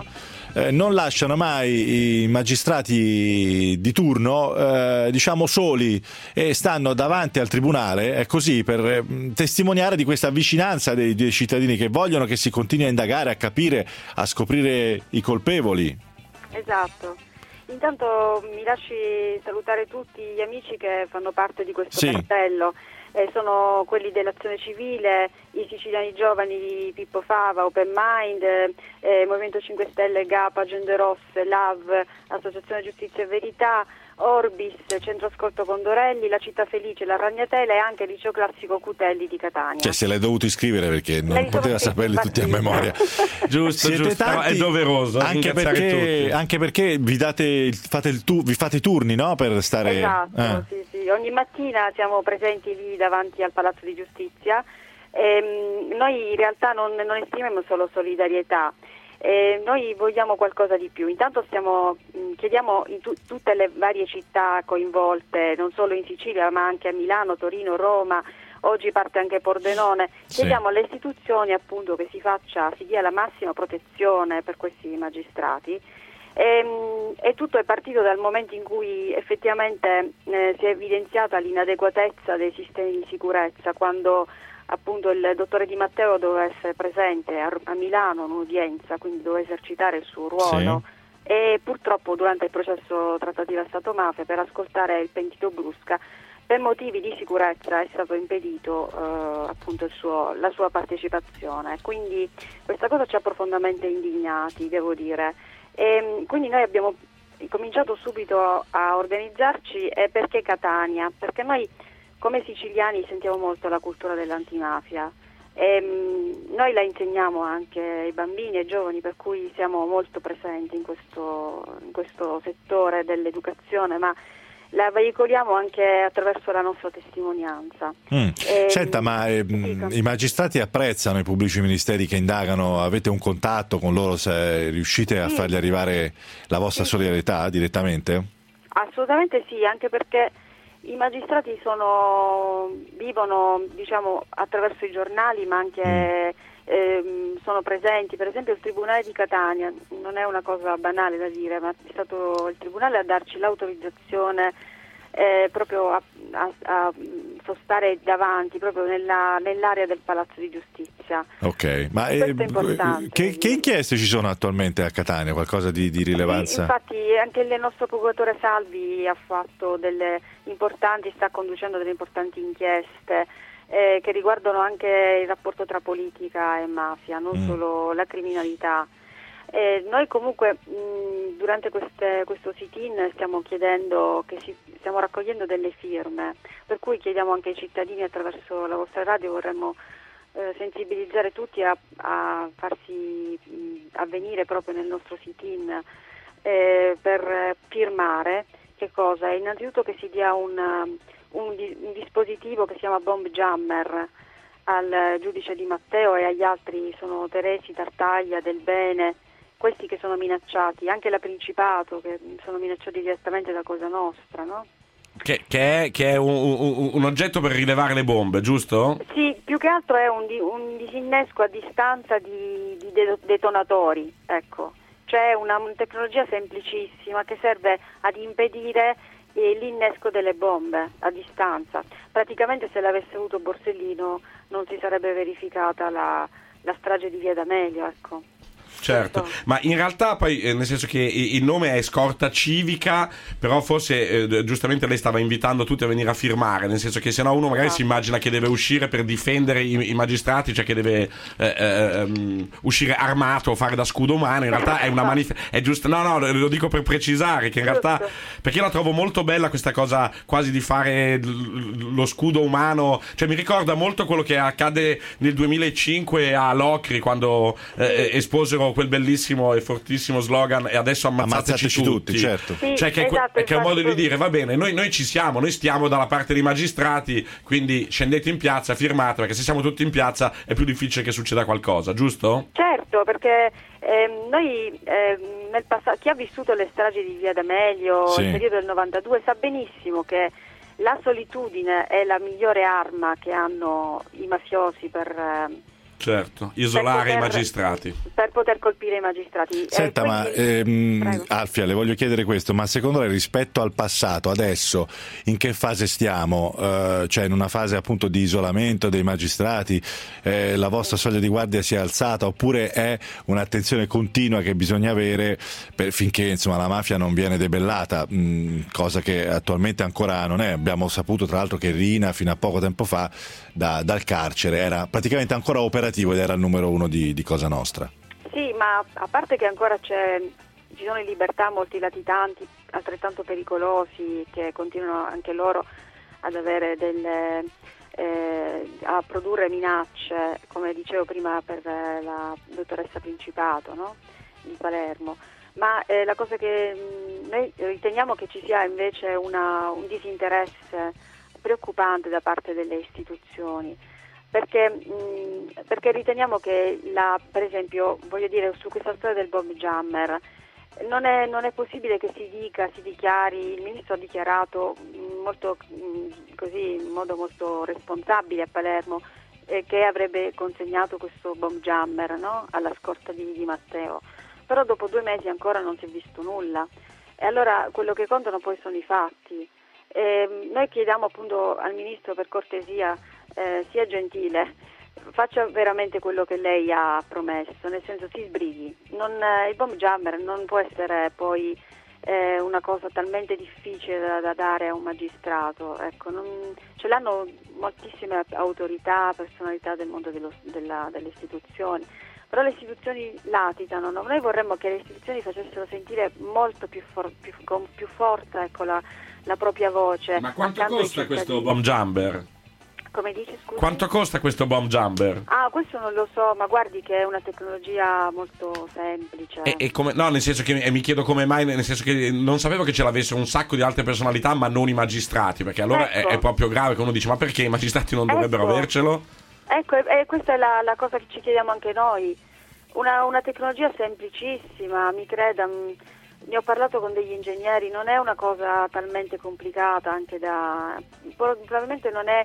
eh, non lasciano mai i magistrati di turno eh, diciamo soli e stanno davanti al tribunale, è così, per eh, testimoniare di questa vicinanza dei, dei cittadini che vogliono che si continui a indagare, a capire, a scoprire i colpevoli. Esatto. Intanto mi lasci salutare tutti gli amici che fanno parte di questo sì. cartello. Eh, sono quelli dell'Azione Civile, i Siciliani Giovani di Pippo Fava, Open Mind, eh, Movimento cinque Stelle, GAPA, Genderos, L A V, Associazione Giustizia e Verità, Orbis, Centro Ascolto Condorelli, La Città Felice, La Ragnatela e anche il Liceo Classico Cutelli di Catania. Cioè se l'hai dovuto iscrivere perché non Lei poteva saperli tutti a memoria. Giusto, Siete giusto, tanti, è doveroso anche perché, anche perché vi date il, fate il tu, vi fate i turni, no? Per stare esatto, eh. sì, sì. Ogni mattina siamo presenti lì davanti al Palazzo di Giustizia. Ehm, noi in realtà non, non esprimiamo solo solidarietà. Eh, noi vogliamo qualcosa di più. Intanto stiamo, mh, chiediamo in tu- tutte le varie città coinvolte, non solo in Sicilia ma anche a Milano, Torino, Roma, oggi parte anche Pordenone, chiediamo sì. alle istituzioni appunto che si faccia, si dia la massima protezione per questi magistrati. E, mh, e tutto è partito dal momento in cui effettivamente eh, si è evidenziata l'inadeguatezza dei sistemi di sicurezza, quando appunto il dottore Di Matteo doveva essere presente a, a Milano, un'udienza, quindi doveva esercitare il suo ruolo sì. e purtroppo durante il processo trattativa Stato-mafia per ascoltare il pentito Brusca per motivi di sicurezza è stato impedito eh, appunto il suo, la sua partecipazione, quindi questa cosa ci ha profondamente indignati, devo dire, e quindi noi abbiamo cominciato subito a organizzarci. E perché Catania? Perché noi come siciliani sentiamo molto la cultura dell'antimafia e mh, noi la insegniamo anche ai bambini e ai giovani, per cui siamo molto presenti in questo, in questo settore dell'educazione, ma la veicoliamo anche attraverso la nostra testimonianza. Mm. E, Senta, ma eh, i magistrati apprezzano i pubblici ministeri che indagano? Avete un contatto con loro? Se riuscite a sì. fargli arrivare la vostra sì. solidarietà direttamente? Assolutamente sì, anche perché i magistrati sono, vivono diciamo attraverso i giornali, ma anche mm. ehm, sono presenti. Per esempio il Tribunale di Catania, non è una cosa banale da dire, ma è stato il Tribunale a darci l'autorizzazione eh, proprio a, a, a sostare davanti, proprio nella, nell'area del Palazzo di Giustizia. Ok, ma eh, che, che inchieste ci sono attualmente a Catania? Qualcosa di, di rilevanza? Sì, infatti anche il nostro procuratore Salvi ha fatto delle importanti, sta conducendo delle importanti inchieste eh, che riguardano anche il rapporto tra politica e mafia, non mm. solo la criminalità. Eh, noi comunque mh, durante queste, questo sit-in stiamo chiedendo che si, stiamo raccogliendo delle firme, per cui chiediamo anche ai cittadini attraverso la vostra radio, vorremmo eh, sensibilizzare tutti a, a farsi mh, avvenire proprio nel nostro sit-in eh, per firmare. Che cosa? Innanzitutto che si dia un, un, un dispositivo che si chiama Bomb Jammer al giudice Di Matteo e agli altri, sono Teresi, Tartaglia, Del Bene, questi che sono minacciati, anche la Principato, che sono minacciati direttamente da Cosa Nostra, no? Che, che è, che è un, un, un oggetto per rilevare le bombe, giusto? Sì, più che altro è un, un disinnesco a distanza di, di detonatori, ecco. C'è una, una tecnologia semplicissima che serve ad impedire eh, l'innesco delle bombe a distanza. Praticamente se l'avesse avuto Borsellino non si sarebbe verificata la, la strage di Via D'Amelio, ecco. Certo, ma in realtà poi eh, nel senso che il nome è Scorta Civica, però forse eh, giustamente lei stava invitando tutti a venire a firmare, nel senso che se no uno magari esatto. si immagina che deve uscire per difendere i, i magistrati, cioè che deve eh, eh, um, uscire armato o fare da scudo umano. In realtà è una manifestazione, è giusto, no no lo dico per precisare che in realtà, perché io la trovo molto bella questa cosa quasi di fare l- lo scudo umano, cioè mi ricorda molto quello che accade nel duemilacinque a Locri quando eh, esposero quel bellissimo e fortissimo slogan "e adesso ammazzateci, ammazzateci tutti", tutti, certo. Sì, cioè che, esatto, che è un modo di dire va bene, noi, noi ci siamo, noi stiamo dalla parte dei magistrati, quindi scendete in piazza, firmate, perché se siamo tutti in piazza è più difficile che succeda qualcosa, giusto? Certo, perché ehm, noi ehm, nel passato, chi ha vissuto le stragi di Via D'Amelio, sì. il periodo del novantadue, sa benissimo che la solitudine è la migliore arma che hanno i mafiosi per, eh, Certo, isolare poter, i magistrati. Per poter colpire i magistrati. Senta, eh, ma quindi... ehm, Alfia, le voglio chiedere questo, ma secondo lei rispetto al passato, adesso in che fase stiamo? Eh, cioè in una fase appunto di isolamento dei magistrati, eh, la vostra soglia di guardia si è alzata oppure è un'attenzione continua che bisogna avere per, finché insomma la mafia non viene debellata, mh, cosa che attualmente ancora non è. Abbiamo saputo tra l'altro che Riina fino a poco tempo fa da, dal carcere era praticamente ancora operativo ed era il numero uno di, di Cosa Nostra. Sì, ma a parte che ancora c'è, ci sono in libertà molti latitanti altrettanto pericolosi che continuano anche loro ad avere delle eh, a produrre minacce, come dicevo prima per la dottoressa Principato, no? Di Palermo. Ma eh, la cosa che mh, noi riteniamo che ci sia invece una, un disinteresse preoccupante da parte delle istituzioni. Perché, mh, perché riteniamo che la, per esempio, voglio dire, su questa storia del bomb jammer non è, non è possibile che si dica, si dichiari, il ministro ha dichiarato mh, molto mh, così in modo molto responsabile a Palermo eh, che avrebbe consegnato questo bomb jammer, no? Alla scorta di, di Matteo, però dopo due mesi ancora non si è visto nulla e allora quello che contano poi sono i fatti. E noi chiediamo appunto al ministro per cortesia Eh, sia gentile, faccia veramente quello che lei ha promesso, nel senso si sbrighi. Non, eh, il bomb jammer non può essere poi eh, una cosa talmente difficile da, da dare a un magistrato, ecco, non, ce l'hanno moltissime autorità, personalità del mondo dello, della, delle istituzioni, però le istituzioni latitano, no? Noi vorremmo che le istituzioni facessero sentire molto più, for, più con più forza, ecco, la, la propria voce. Ma quanto costa questo bomb jammer? Come dici, scusa? Quanto costa questo bomb jumper? Ah, questo non lo so, ma guardi che è una tecnologia molto semplice. E, e come, no, nel senso che e mi chiedo come mai, nel senso che non sapevo che ce l'avessero un sacco di altre personalità, ma non i magistrati, perché allora ecco. è, è proprio grave che uno dice, ma perché i magistrati non dovrebbero ecco. avercelo? Ecco, e, e questa è la, la cosa che ci chiediamo anche noi. Una, una tecnologia semplicissima, mi creda, mh, ne ho parlato con degli ingegneri, non è una cosa talmente complicata, anche da... probabilmente non è...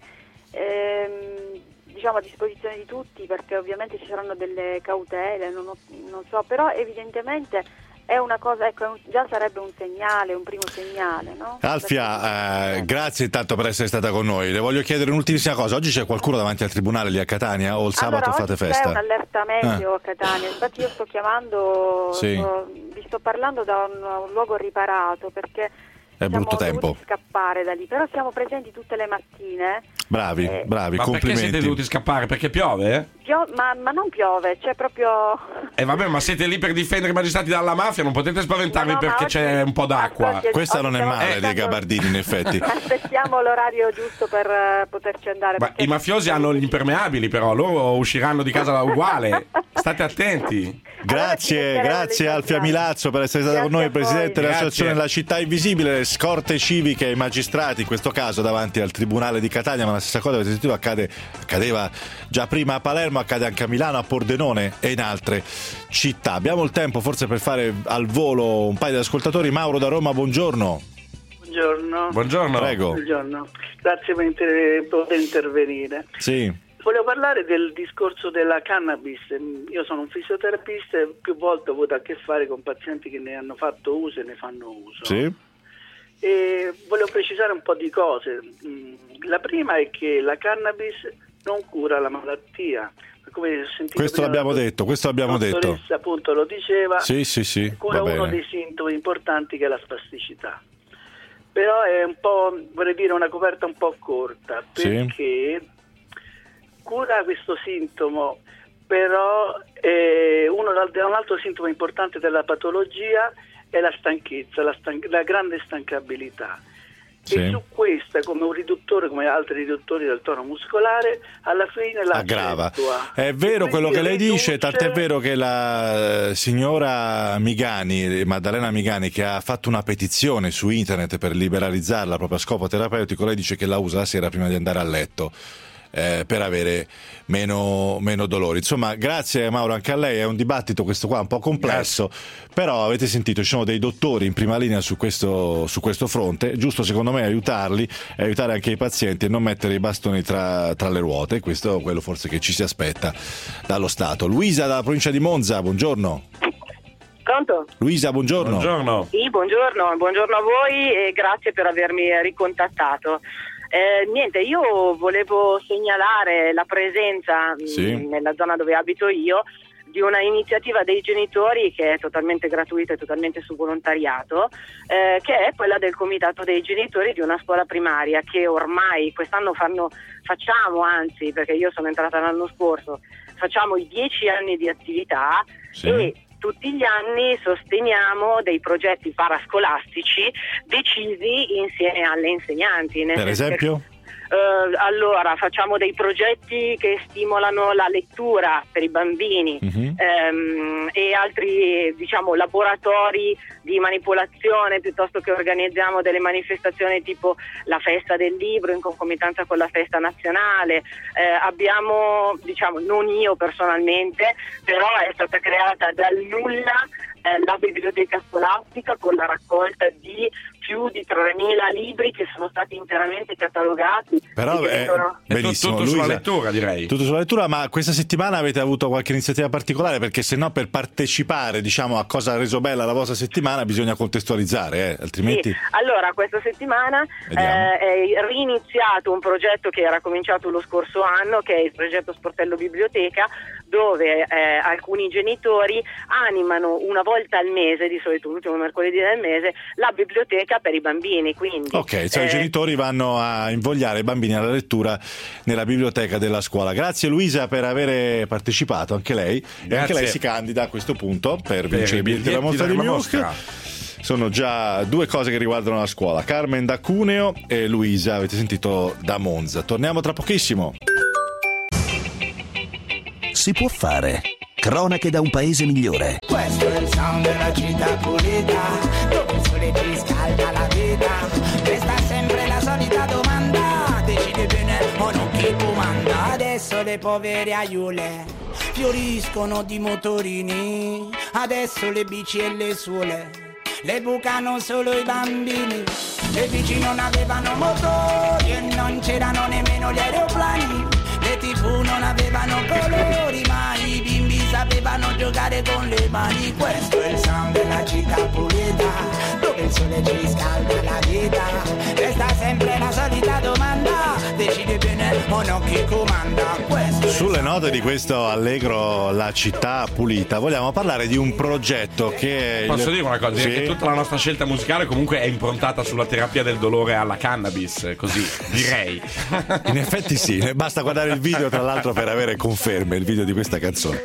Ehm, diciamo a disposizione di tutti, perché ovviamente ci saranno delle cautele, non, ho, non so, però evidentemente è una cosa, ecco, già sarebbe un segnale, un primo segnale, no? Alfia, eh, grazie intanto per essere stata con noi. Le voglio chiedere un'ultimissima cosa. Oggi c'è qualcuno davanti al tribunale lì a Catania o il sabato allora, fate festa? C'è un allertamento eh. a Catania, infatti io sto chiamando, sì. sto, vi sto parlando da un, un luogo riparato perché è brutto tempo. Siamo dovuti scappare da lì, però siamo presenti tutte le mattine. Bravi, eh, bravi, ma complimenti. Perché siete dovuti scappare? Perché piove? Pio- ma, ma non piove, c'è proprio... E eh vabbè, ma siete lì per difendere i magistrati dalla mafia, non potete spaventarvi no, perché oggi, c'è un po' d'acqua. Ascolti, Questa non è male eh, dei gabardini, in effetti. Aspettiamo l'orario giusto per uh, poterci andare. Ma i mafiosi hanno gli impermeabili, però loro usciranno di casa uguale. State attenti. Grazie, allora, grazie Alfia Milazzo per essere stata grazie con noi, presidente dell'associazione Grazie. La Città Invisibile, scorte civiche ai magistrati, in questo caso davanti al Tribunale di Catania, ma la stessa cosa avete sentito accade, accadeva già prima a Palermo, accade anche a Milano, a Pordenone e in altre città. Abbiamo il tempo forse per fare al volo un paio di ascoltatori. Mauro da Roma, buongiorno. Buongiorno. Buongiorno. Prego. Buongiorno. Grazie per inter- poter intervenire. Sì. Volevo parlare del discorso della cannabis. Io sono un fisioterapista e più volte ho avuto a che fare con pazienti che ne hanno fatto uso e ne fanno uso. Sì. E volevo precisare un po' di cose. La prima è che la cannabis non cura la malattia. Come ho sentito Questo prima, l'abbiamo detto, questo l'abbiamo la detto. appunto lo diceva. Sì, sì, sì. Cura Va uno bene. dei sintomi importanti che è la spasticità. Però è un po', vorrei dire, una coperta un po' corta, perché sì. cura questo sintomo, però eh, uno, un altro sintomo importante della patologia è la stanchezza, la, stan- la grande stancabilità. Sì. E su questa, come un riduttore, come altri riduttori del tono muscolare, alla fine la aggrava. Accentua. È vero quello che lei riduce... dice, tant'è vero che la signora Migani, Maddalena Migani, che ha fatto una petizione su internet per liberalizzarla proprio a scopo terapeutico, lei dice che la usa la sera prima di andare a letto. eh, per avere meno, meno dolori. Insomma, grazie Mauro anche a lei, è un dibattito questo qua un po' complesso, grazie. Però avete sentito, ci sono dei dottori in prima linea su questo, su questo fronte, è giusto secondo me aiutarli e aiutare anche i pazienti e non mettere i bastoni tra, tra le ruote, questo è quello forse che ci si aspetta dallo Stato. Luisa dalla provincia di Monza, buongiorno. Pronto? Luisa, buongiorno. Buongiorno. Sì, buongiorno, buongiorno a voi e grazie per avermi ricontattato. Eh, niente, io volevo segnalare la presenza sì. mh, nella zona dove abito io di una iniziativa dei genitori che è totalmente gratuita e totalmente su volontariato, eh, che è quella del comitato dei genitori di una scuola primaria che ormai quest'anno fanno, facciamo anzi, perché io sono entrata l'anno scorso, facciamo i dieci anni di attività sì. e tutti gli anni sosteniamo dei progetti parascolastici decisi insieme alle insegnanti. Nel per esempio? Che, Uh, allora facciamo dei progetti che stimolano la lettura per i bambini uh-huh. um, e altri diciamo laboratori di manipolazione, piuttosto che organizziamo delle manifestazioni tipo la festa del libro in concomitanza con la festa nazionale. Uh, abbiamo, diciamo, non io personalmente, però è stata creata dal nulla eh, la biblioteca scolastica con la raccolta di più di tremila libri che sono stati interamente catalogati. Però è vengono... benissimo, tutto Luisa, sulla lettura, direi. Tutto sulla lettura, ma questa settimana avete avuto qualche iniziativa particolare? Perché se no per partecipare, diciamo, a cosa ha reso bella la vostra settimana bisogna contestualizzare, eh? Altrimenti... Sì. Allora, questa settimana eh, è riniziato un progetto che era cominciato lo scorso anno, che è il progetto Sportello Biblioteca, dove eh, alcuni genitori animano una volta al mese, di solito l'ultimo mercoledì del mese, la biblioteca per i bambini. Quindi, ok, cioè eh, i genitori vanno a invogliare i bambini alla lettura nella biblioteca della scuola. Grazie Luisa per aver partecipato, anche lei. Grazie. E anche lei si candida a questo punto per, per vincere i biglietti della mostra di Mosca. Sono già due cose che riguardano la scuola. Carmen da Cuneo e Luisa, avete sentito, da Monza. Torniamo tra pochissimo. Si può fare. Cronache da un paese migliore. Questo è il sound della città pulita, dove il sole ti scalda la vita. Resta sempre la solita domanda, decide bene o non chi comanda. Adesso le povere aiule fioriscono di motorini, adesso le bici e le suole le bucano solo i bambini. Le bici non avevano motori e non c'erano nemmeno gli aeroplani. Le tivù non avevano colori, ma i bimbi sapevano giocare con le mani. Questo è il sound della città pulita, dove il sole ci scalda la vita. Resta sempre la solita domanda, decide bene o no chi comanda. Questo Sulle note di questo allegro La città pulita vogliamo parlare di un progetto che... Posso dire una cosa? Sì. Che tutta la nostra scelta musicale comunque è improntata sulla terapia del dolore alla cannabis, così direi. In effetti sì, basta guardare il video tra l'altro per avere conferme, il video di questa canzone.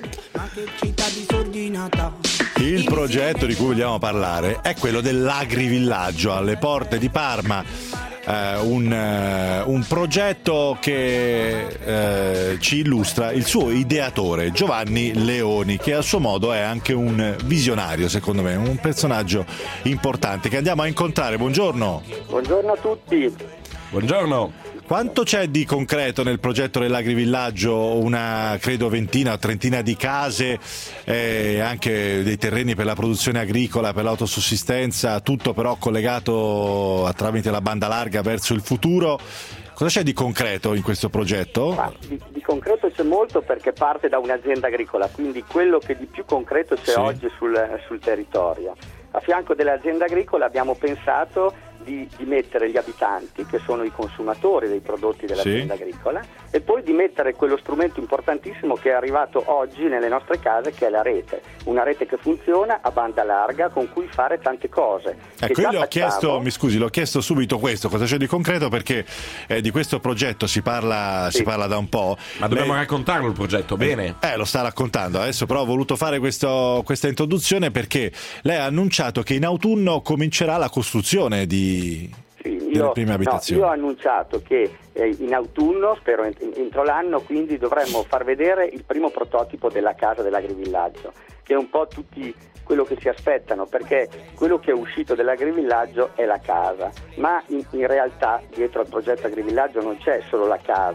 Il progetto di cui vogliamo parlare è quello dell'agrivillaggio alle porte di Parma. Uh, un, uh, un progetto che uh, ci illustra il suo ideatore Giovanni Leoni, che a suo modo è anche un visionario, secondo me, un personaggio importante che andiamo a incontrare. Buongiorno. Buongiorno a tutti. Buongiorno. Quanto c'è di concreto nel progetto dell'agrivillaggio? Una, credo, ventina o trentina di case, eh, anche dei terreni per la produzione agricola, per l'autosussistenza, tutto però collegato a, tramite la banda larga verso il futuro. Cosa c'è di concreto in questo progetto? Ah, di, di concreto c'è molto, perché parte da un'azienda agricola, quindi quello che di più concreto c'è sì. oggi sul, sul territorio. A fianco dell'azienda agricola abbiamo pensato Di, di mettere gli abitanti, che sono i consumatori dei prodotti dell'azienda sì. agricola, e poi di mettere quello strumento importantissimo che è arrivato oggi nelle nostre case, che è la rete, una rete che funziona a banda larga con cui fare tante cose. Ecco, io le ho chiesto, mi scusi, le ho chiesto subito questo, cosa c'è di concreto, perché eh, di questo progetto si parla, sì. si parla da un po'. Ma dobbiamo Lei... raccontarlo il progetto, bene? Eh, lo sta raccontando, adesso però ho voluto fare questo, questa introduzione perché lei ha annunciato che in autunno comincerà la costruzione di Sì, io, prime abitazioni. No, io ho annunciato che eh, in autunno, spero entro l'anno, quindi dovremmo far vedere il primo prototipo della casa dell'agrivillaggio, che è un po' tutti quello che si aspettano, perché quello che è uscito dell'agrivillaggio è la casa, ma in, in realtà dietro al progetto agrivillaggio non c'è solo la casa,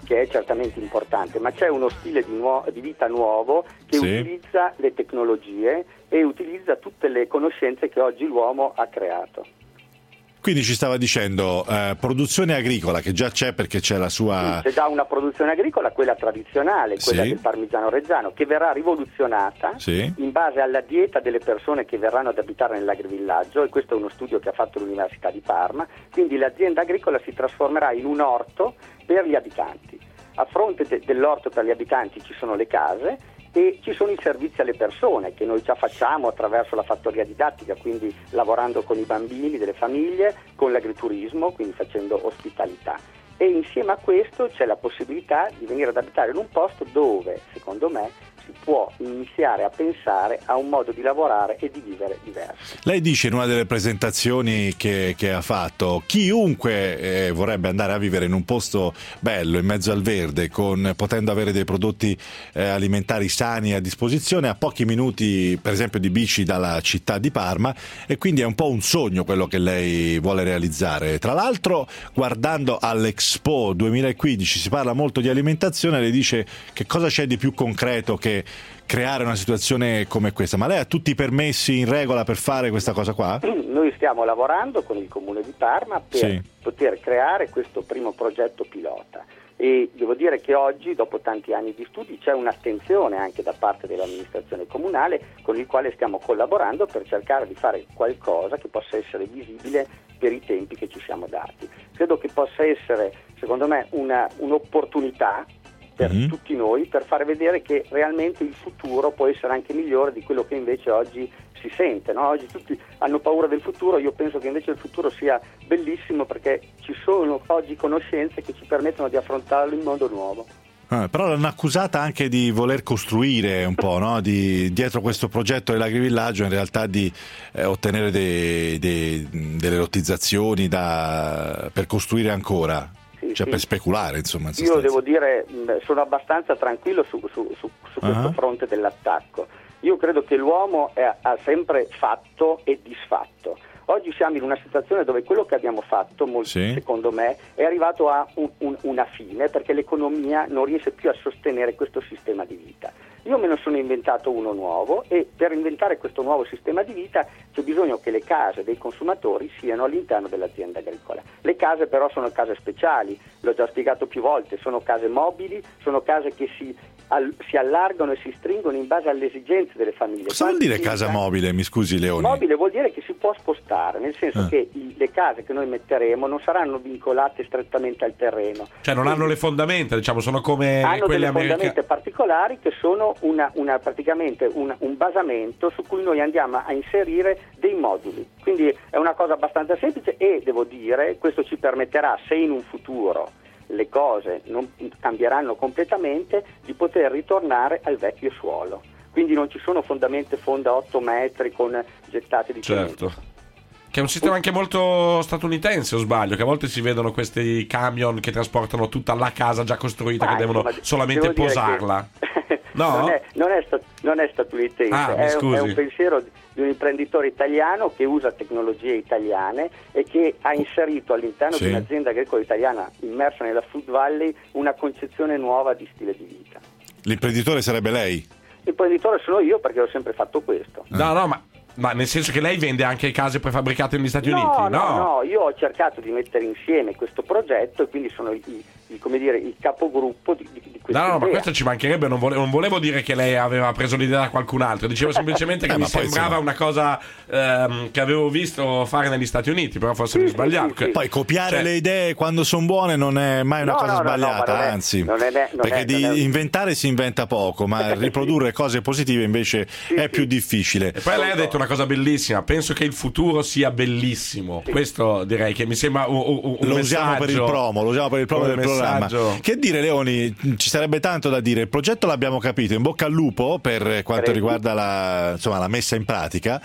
che è certamente importante, ma c'è uno stile di, nuo- di vita nuovo che Sì. utilizza le tecnologie e utilizza tutte le conoscenze che oggi l'uomo ha creato. Quindi ci stava dicendo eh, produzione agricola, che già c'è perché c'è la sua... C'è già una produzione agricola, quella tradizionale, quella Sì. del parmigiano reggiano, che verrà rivoluzionata Sì. in base alla dieta delle persone che verranno ad abitare nell'agrivillaggio, e questo è uno studio che ha fatto l'Università di Parma. Quindi l'azienda agricola si trasformerà in un orto per gli abitanti. A fronte de- dell'orto per gli abitanti ci sono le case e ci sono i servizi alle persone che noi già facciamo attraverso la fattoria didattica, quindi lavorando con i bambini delle famiglie, con l'agriturismo, quindi facendo ospitalità. E insieme a questo c'è la possibilità di venire ad abitare in un posto dove, secondo me, si può iniziare a pensare a un modo di lavorare e di vivere diverso. Lei dice in una delle presentazioni che, che ha fatto, chiunque eh, vorrebbe andare a vivere in un posto bello, in mezzo al verde, con, potendo avere dei prodotti eh, alimentari sani a disposizione, a pochi minuti per esempio di bici dalla città di Parma, e quindi è un po' un sogno quello che lei vuole realizzare. Tra l'altro, guardando all'Expo duemilaquindici si parla molto di alimentazione, lei dice che cosa c'è di più concreto che creare una situazione come questa. Ma lei ha tutti i permessi in regola per fare questa cosa qua? Noi stiamo lavorando con il Comune di Parma per Sì. poter creare questo primo progetto pilota, e devo dire che oggi, dopo tanti anni di studi, c'è un'attenzione anche da parte dell'amministrazione comunale con il quale stiamo collaborando per cercare di fare qualcosa che possa essere visibile per i tempi che ci siamo dati. Credo che possa essere, secondo me, una, un'opportunità per Mm-hmm. tutti noi, per far vedere che realmente il futuro può essere anche migliore di quello che invece oggi si sente, no? Oggi tutti hanno paura del futuro, io penso che invece il futuro sia bellissimo perché ci sono oggi conoscenze che ci permettono di affrontarlo in modo nuovo. Ah, però l'hanno accusata anche di voler costruire un po', no? Di, dietro questo progetto dell'agrivillaggio in realtà di eh, ottenere dei, dei, delle lottizzazioni da, per costruire ancora. Cioè sì. per speculare, insomma. in Io sostanza. devo dire, mh, sono abbastanza tranquillo su, su, su, su questo Uh-huh. fronte dell'attacco. Io credo che l'uomo è, ha sempre fatto e disfatto. Oggi siamo in una situazione dove quello che abbiamo fatto, molto, Sì. secondo me, è arrivato a un, un, una fine, perché l'economia non riesce più a sostenere questo sistema di vita. Io me ne sono inventato uno nuovo, e per inventare questo nuovo sistema di vita c'è bisogno che le case dei consumatori siano all'interno dell'azienda agricola. Le case però sono case speciali, l'ho già spiegato più volte, sono case mobili, sono case che si, al, si allargano e si stringono in base alle esigenze delle famiglie. Cosa vuol dire casa mobile, mi scusi Leoni? Mobile vuol dire che si può spostare, nel senso Ah. che i, le case che noi metteremo non saranno vincolate strettamente al terreno. Cioè non hanno le fondamenta, diciamo, sono come Hanno quelle delle americane. fondamenta particolari che sono una, una, praticamente un, un basamento su cui noi andiamo a inserire dei moduli. Quindi è una cosa abbastanza semplice, e devo dire questo ci permetterà, se in un futuro le cose non cambieranno completamente, di poter ritornare al vecchio suolo. Quindi non ci sono fondamenta fonda otto metri con gettate di cemento. Certo. Che è un sistema anche molto statunitense, o sbaglio? Che a volte si vedono questi camion che trasportano tutta la casa già costruita, Ma, che devono insomma, solamente devo dire posarla. che No? non, è, non, è sta- non è statunitense, Ah, mi è, un- scusi. è un pensiero di un imprenditore italiano che usa tecnologie italiane e che ha inserito all'interno Sì. di un'azienda agricola italiana immersa nella Food Valley una concezione nuova di stile di vita. L'imprenditore sarebbe lei? L'imprenditore sono io, perché ho sempre fatto questo. No, no, ma, ma nel senso che lei vende anche case prefabbricate negli Stati No, Uniti? no, no, io ho cercato di mettere insieme questo progetto e quindi sono il, il, come dire, il capogruppo di, di, di questa No, no, ma idea. questo ci mancherebbe, non volevo, non volevo dire che lei aveva preso l'idea da qualcun altro, dicevo semplicemente che Eh, mi ma poi, sembrava insomma, una cosa ehm, che avevo visto fare negli Stati Uniti, però forse mi sbagliavo. Poi copiare Cioè- le idee quando sono buone non è mai una No, cosa no, no, no, sbagliata, ma non è- anzi, non è- non perché è- di non è- inventare si inventa poco, ma riprodurre cose positive invece è più difficile. E poi lei ha detto una cosa bellissima, penso che il futuro sia bellissimo, questo direi che mi sembra un, un, un Lo messaggio. usiamo per il promo, lo usiamo per il promo Come del programma. messaggio. Che dire, Leoni, ci sarebbe tanto da dire. Il progetto l'abbiamo capito, in bocca al lupo per quanto Prego. riguarda la, insomma, la messa in pratica.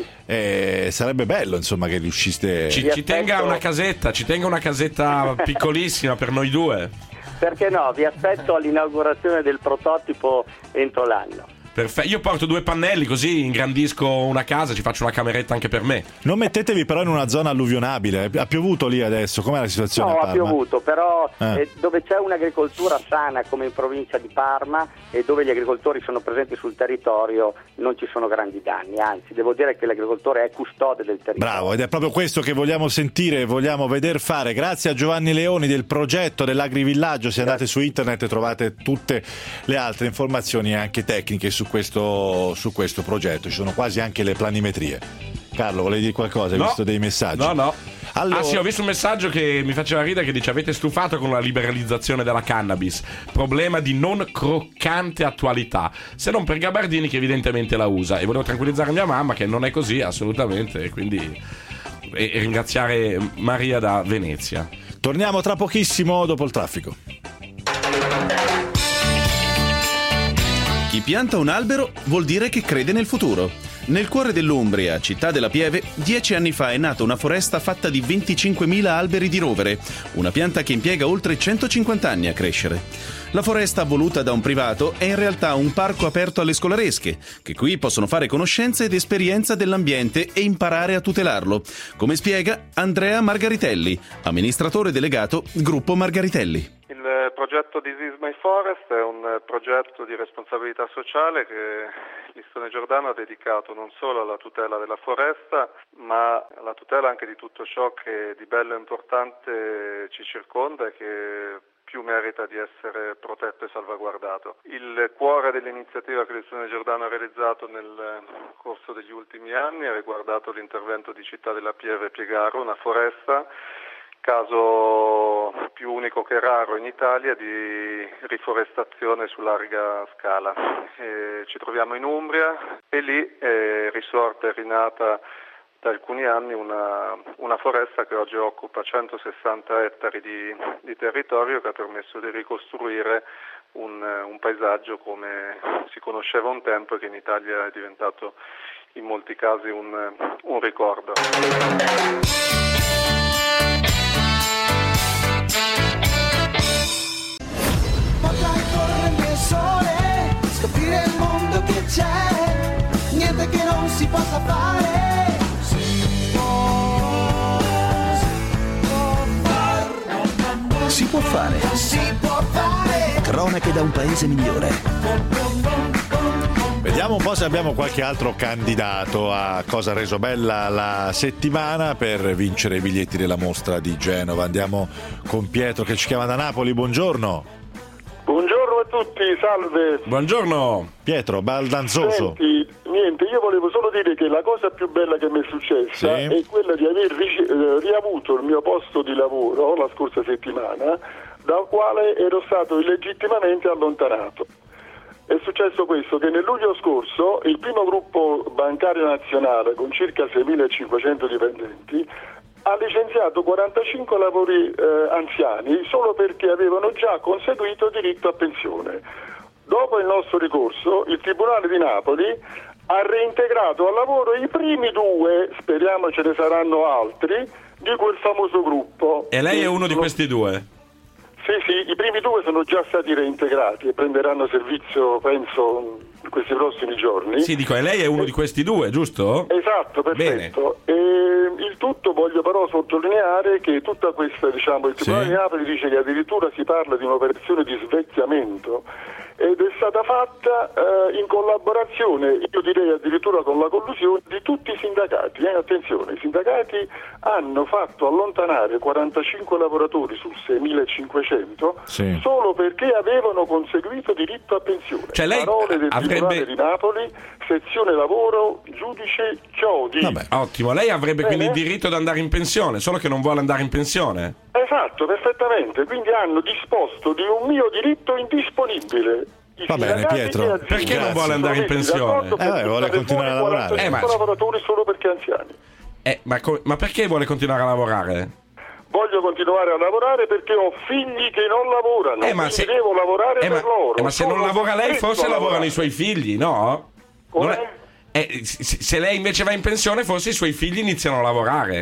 Eh, sarebbe bello, insomma, che riusciste. Ci, ci tenga una casetta, ci tenga una casetta piccolissima per noi due. Perché no? Vi aspetto all'inaugurazione del prototipo entro l'anno. Perfetto. Io porto due pannelli così ingrandisco una casa, ci faccio una cameretta anche per me. Non mettetevi però in una zona alluvionabile. Ha piovuto lì adesso? Com'è la situazione No, a ha Parma? piovuto, però Eh. eh, dove c'è un'agricoltura sana come in provincia di Parma e dove gli agricoltori sono presenti sul territorio non ci sono grandi danni, anzi devo dire che l'agricoltore è custode del territorio. Bravo, ed è proprio questo che vogliamo sentire, vogliamo veder fare. Grazie a Giovanni Leoni del progetto dell'Agrivillaggio. Se andate su internet trovate tutte le altre informazioni anche tecniche su questo, su questo progetto. Ci sono quasi anche le planimetrie. Carlo, volevi dire qualcosa? Hai No. visto dei messaggi? No, no. Allora- Ah sì, ho visto un messaggio che mi faceva ridere, che dice: avete stufato con la liberalizzazione della cannabis, problema di non croccante attualità, se non per Gabardini che evidentemente la usa. E volevo tranquillizzare mia mamma che non è così assolutamente, e quindi e, e ringraziare Maria da Venezia. Torniamo tra pochissimo dopo il traffico. Chi pianta un albero vuol dire che crede nel futuro. Nel cuore dell'Umbria, città della Pieve, dieci anni fa è nata una foresta fatta di venticinquemila alberi di rovere, una pianta che impiega oltre centocinquanta anni a crescere. La foresta voluta da un privato è in realtà un parco aperto alle scolaresche, che qui possono fare conoscenza ed esperienza dell'ambiente e imparare a tutelarlo, come spiega Andrea Margaritelli, amministratore delegato Gruppo Margaritelli. Il progetto This is My Forest è un progetto di responsabilità sociale che l'Istone Giordano ha dedicato non solo alla tutela della foresta, ma alla tutela anche di tutto ciò che di bello e importante ci circonda e che più merita di essere protetto e salvaguardato. Il cuore dell'iniziativa che l'Istone Giordano ha realizzato nel corso degli ultimi anni ha riguardato l'intervento di Città della Pieve e Piegaro, una foresta, caso più unico che raro in Italia di riforestazione su larga scala. E ci troviamo in Umbria e lì è risorta e rinata da alcuni anni una, una foresta che oggi occupa centosessanta ettari di, di territorio, che ha permesso di ricostruire un, un paesaggio come si conosceva un tempo e che in Italia è diventato in molti casi un, un ricordo. Potrai correre nel sole, scoprire il mondo che c'è, niente che non si possa fare. Si può, si può fare. Si può fare. Si può fare. Cronache da un paese migliore. Vediamo un po' se abbiamo qualche altro candidato a cosa ha reso bella la settimana per vincere i biglietti della mostra di Genova. Andiamo con Pietro che ci chiama da Napoli. Buongiorno. Buongiorno a tutti, salve. Buongiorno. Pietro, baldanzoso. Senti, niente, io volevo solo dire che la cosa più bella che mi è successa Sì. è quella di aver rice- eh, riavuto il mio posto di lavoro la scorsa settimana, dal quale ero stato illegittimamente allontanato. È successo questo, che nel luglio scorso il primo gruppo bancario nazionale con circa seimilacinquecento dipendenti ha licenziato quarantacinque lavori eh, anziani solo perché avevano già conseguito diritto a pensione. Dopo il nostro ricorso, il Tribunale di Napoli ha reintegrato al lavoro i primi due, speriamo ce ne saranno altri, di quel famoso gruppo. E lei è uno di questi due? Sì, sì, i primi due sono già stati reintegrati e prenderanno servizio, penso, in questi prossimi giorni. Sì, dico, e lei è uno di questi due, giusto? Esatto, perfetto. E il tutto voglio però sottolineare che tutta questa, diciamo, il Tribunale Sì. di Napoli dice che addirittura si parla di un'operazione di svecchiamento ed è stata fatta eh, in collaborazione, io direi addirittura con la collusione di tutti i sindacati. Eh, attenzione, i sindacati hanno fatto allontanare quarantacinque lavoratori su seimilacinquecento Sì. solo perché avevano conseguito diritto a pensione. Cioè lei Parole del avrebbe- Tribunale di Napoli, sezione lavoro, giudice Chiodi. Vabbè, ottimo. Lei avrebbe Bene. quindi il diritto di andare in pensione, solo che non vuole andare in pensione. Esatto, perfettamente. Quindi hanno disposto di un mio diritto indisponibile. I Va bene, sindacati Pietro. e aziende Perché non si vuole andare in sono messi pensione? d'accordo per Eh, vabbè, vuole buttare continuare fuori a lavorare. quarantacinque Eh, ma- lavoratori solo perché anziani. Eh, ma, co- ma perché vuole continuare a lavorare? Voglio continuare a lavorare perché ho figli che non lavorano, Eh, ma quindi se- devo lavorare Eh, ma, per loro. eh, ma se non Sono lavora lei, costretto forse a lavorano lavorare. i suoi figli, no? Non Come? è- eh, se se lei invece va in pensione, forse i suoi figli iniziano a lavorare.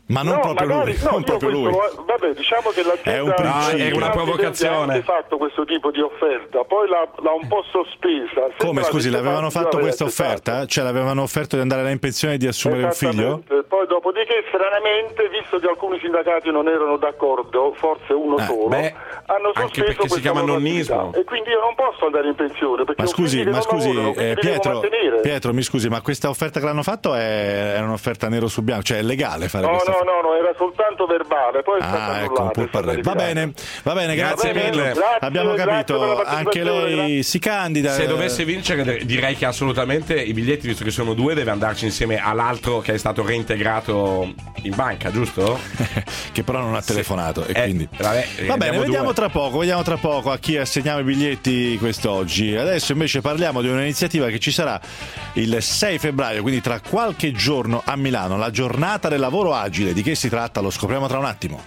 Ma non no, proprio magari, lui, no, non proprio lui. questo, vabbè, diciamo che l'azienda È un principio. È una provocazione. ha fatto questo tipo di offerta, poi l'ha, l'ha un po' sospesa. Come, Sembra scusi, che l'avevano sia fatto aveva questa offerta? accettato. Cioè l'avevano offerto di andare là in pensione e di assumere un figlio? Esattamente. Poi dopodiché, stranamente, visto che alcuni sindacati non erano d'accordo, forse uno Eh, solo, beh, hanno anche sospeso perché si questa chiama loro nonnismo. attività. E quindi io non posso andare in pensione, perché Ma ho scusi, figli che ma non scusi, lavorano, quindi eh, li devo Pietro, mantenere. Pietro, mi scusi, ma questa offerta che l'hanno fatto è, è un'offerta nero su bianco, cioè è legale fare No, questa no, offerta? no, no, era soltanto verbale, poi è stata Ah, ecco, annullata, un po' è stata parere. Va ritirata. bene, va bene, grazie, Grazie mille. mille. Abbiamo Grazie capito, per la anche partecipazione, lei si candida. Se dovesse vincere, direi che assolutamente i biglietti, visto che sono due, deve andarci insieme all'altro che è stato reintegrato in banca, giusto? Che però non ha telefonato e Eh, quindi vabbè, va bene, abbiamo vediamo due. tra poco, vediamo tra poco a chi assegniamo i biglietti quest'oggi. Adesso invece parliamo di un'iniziativa che ci sarà il sei febbraio, quindi tra qualche giorno a Milano, la giornata del lavoro agile. Di che si tratta? Lo scopriamo tra un attimo.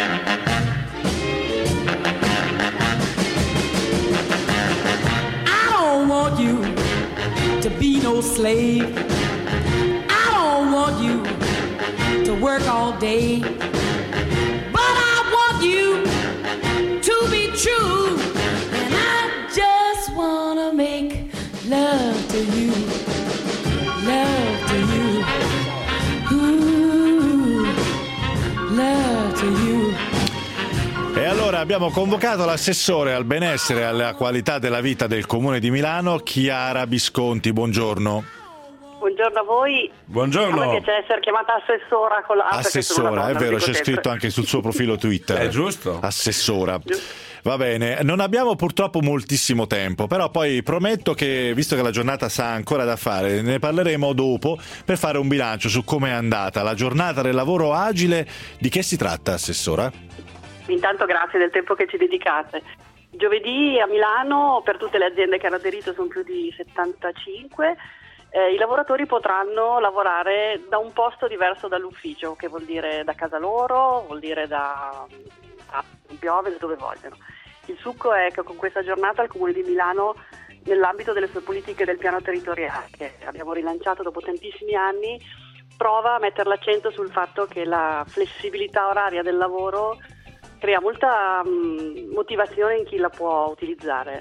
I don't want you to be no slave. I don't want you to work all day. But I want you to be true. And I just wanna make love to you. Love to you. Ooh, love to you. E allora abbiamo convocato l'assessore al benessere e alla qualità della vita del Comune di Milano, Chiara Visconti. Buongiorno. Buongiorno a voi. Buongiorno. A me piace essere chiamata assessora con la ah, perché sono una Assessora, è donna, vero, lo c'è dico sempre. scritto anche sul suo profilo Twitter. È giusto. Assessora. Va bene, non abbiamo purtroppo moltissimo tempo, però poi prometto che, visto che la giornata sa ancora da fare, ne parleremo dopo per fare un bilancio su come è andata la giornata del lavoro agile. Di che si tratta, Assessora? Intanto grazie del tempo che ci dedicate. Giovedì a Milano, per tutte le aziende che hanno aderito, sono più di settantacinque, eh, i lavoratori potranno lavorare da un posto diverso dall'ufficio, che vuol dire da casa loro, vuol dire da, da piove, da dove vogliono. Il succo è che con questa giornata il Comune di Milano, nell'ambito delle sue politiche del piano territoriale, che abbiamo rilanciato dopo tantissimi anni, prova a mettere l'accento sul fatto che la flessibilità oraria del lavoro crea molta um, motivazione in chi la può utilizzare,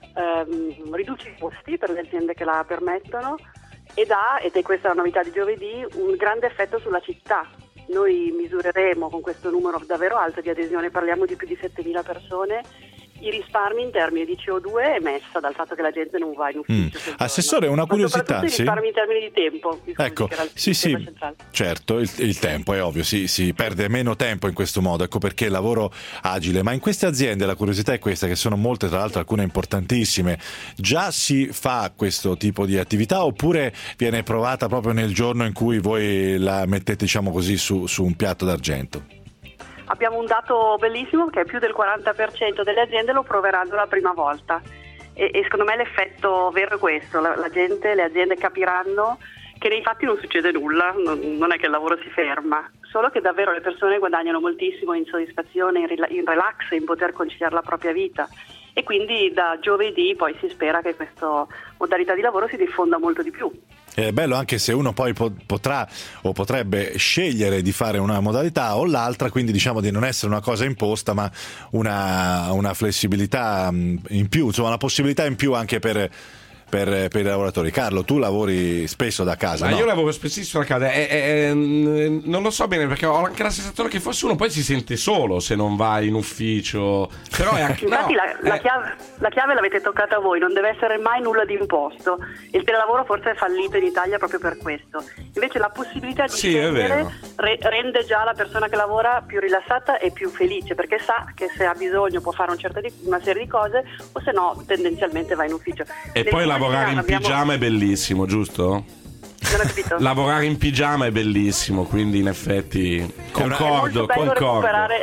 um, riduce i costi per le aziende che la permettono ed ha, ed è questa la novità di giovedì, un grande effetto sulla città. Noi misureremo con questo numero davvero alto di adesione, parliamo di più di settemila persone, i risparmi in termini di C O due emessa dal fatto che la gente non va in ufficio. Mm. Assessore, una Ma curiosità, soprattutto i sì? risparmi in termini di tempo. Ecco, sì, sì, certo, il, il tempo è ovvio, si, si perde meno tempo in questo modo, ecco perché il lavoro agile. Ma in queste aziende la curiosità è questa, che sono molte, tra l'altro alcune importantissime, già si fa questo tipo di attività oppure viene provata proprio nel giorno in cui voi la mettete, diciamo così, su, su un piatto d'argento? Abbiamo un dato bellissimo che più del quaranta per cento delle aziende lo proveranno la prima volta e, e secondo me l'effetto vero è questo, la, la gente, le aziende capiranno che nei fatti non succede nulla, non, non è che il lavoro si ferma, solo che davvero le persone guadagnano moltissimo in soddisfazione, in, rela- in relax, in poter conciliare la propria vita e quindi da giovedì poi si spera che questa modalità di lavoro si diffonda molto di più. È bello anche se uno poi po- potrà o potrebbe scegliere di fare una modalità o l'altra, quindi diciamo di non essere una cosa imposta ma una, una flessibilità in più, insomma una possibilità in più anche per, per, per i lavoratori. Carlo, tu lavori spesso da casa, Ma no? io lavoro spessissimo da casa e, e, e, non lo so bene perché ho anche la sensazione che forse uno poi si sente solo se non va in ufficio. Però è anche, Infatti no, la, la, eh, chiave, la chiave l'avete toccata voi, non deve essere mai nulla di imposto. Il telelavoro forse è fallito in Italia proprio per questo. Invece la possibilità di Sì, è scegliere vero. re, rende già la persona che lavora più rilassata e più felice, perché sa che se ha bisogno può fare un certo di, una serie di cose o se no tendenzialmente va in ufficio. E Nel poi Comune di lavorare in Milano abbiamo- pigiama è bellissimo, giusto? Non ho capito. Lavorare in pigiama è bellissimo, quindi in effetti È concordo, molto bello concordo. recuperare,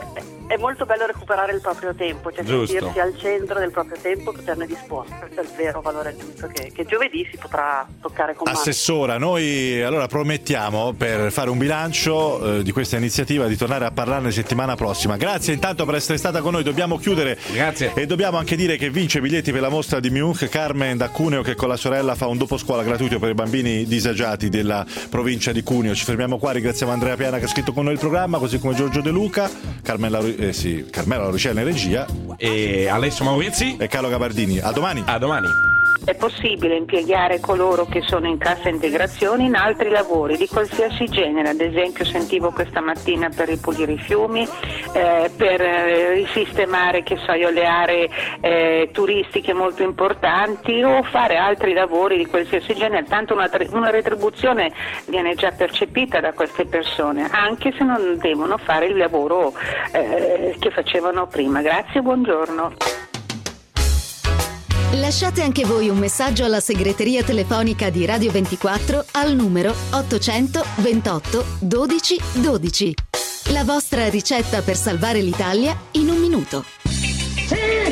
è molto bello recuperare il proprio tempo, cioè Giusto. sentirsi al centro del proprio tempo, poterne disporre. Questo è il vero valore aggiunto che, che giovedì si potrà toccare con mano. Assessora, noi allora promettiamo, per fare un bilancio eh, di questa iniziativa, di tornare a parlarne settimana prossima. Grazie intanto per essere stata con noi, dobbiamo chiudere. Grazie. E dobbiamo anche dire che vince biglietti per la mostra di Miunch Carmen da Cuneo, che con la sorella fa un dopo scuola gratuito per i bambini disagiati della provincia di Cuneo. Ci fermiamo qua, ringraziamo Andrea Piana che ha scritto con noi il programma, così come Giorgio De Luca, Carmela, eh sì, Carmela Lauricella in regia e Alessio Maurizi e Carlo Gabardini. A domani. A domani. È possibile impiegare coloro che sono in cassa integrazione in altri lavori di qualsiasi genere, ad esempio sentivo questa mattina per ripulire i fiumi, eh, per eh, risistemare, che so io, le aree eh, turistiche molto importanti, o fare altri lavori di qualsiasi genere, tanto una, una retribuzione viene già percepita da queste persone, anche se non devono fare il lavoro eh, che facevano prima. Grazie, buongiorno. Lasciate anche voi un messaggio alla segreteria telefonica di Radio ventiquattro al numero ottocento ventotto dodici dodici. La vostra ricetta per salvare l'Italia in un minuto. Sì!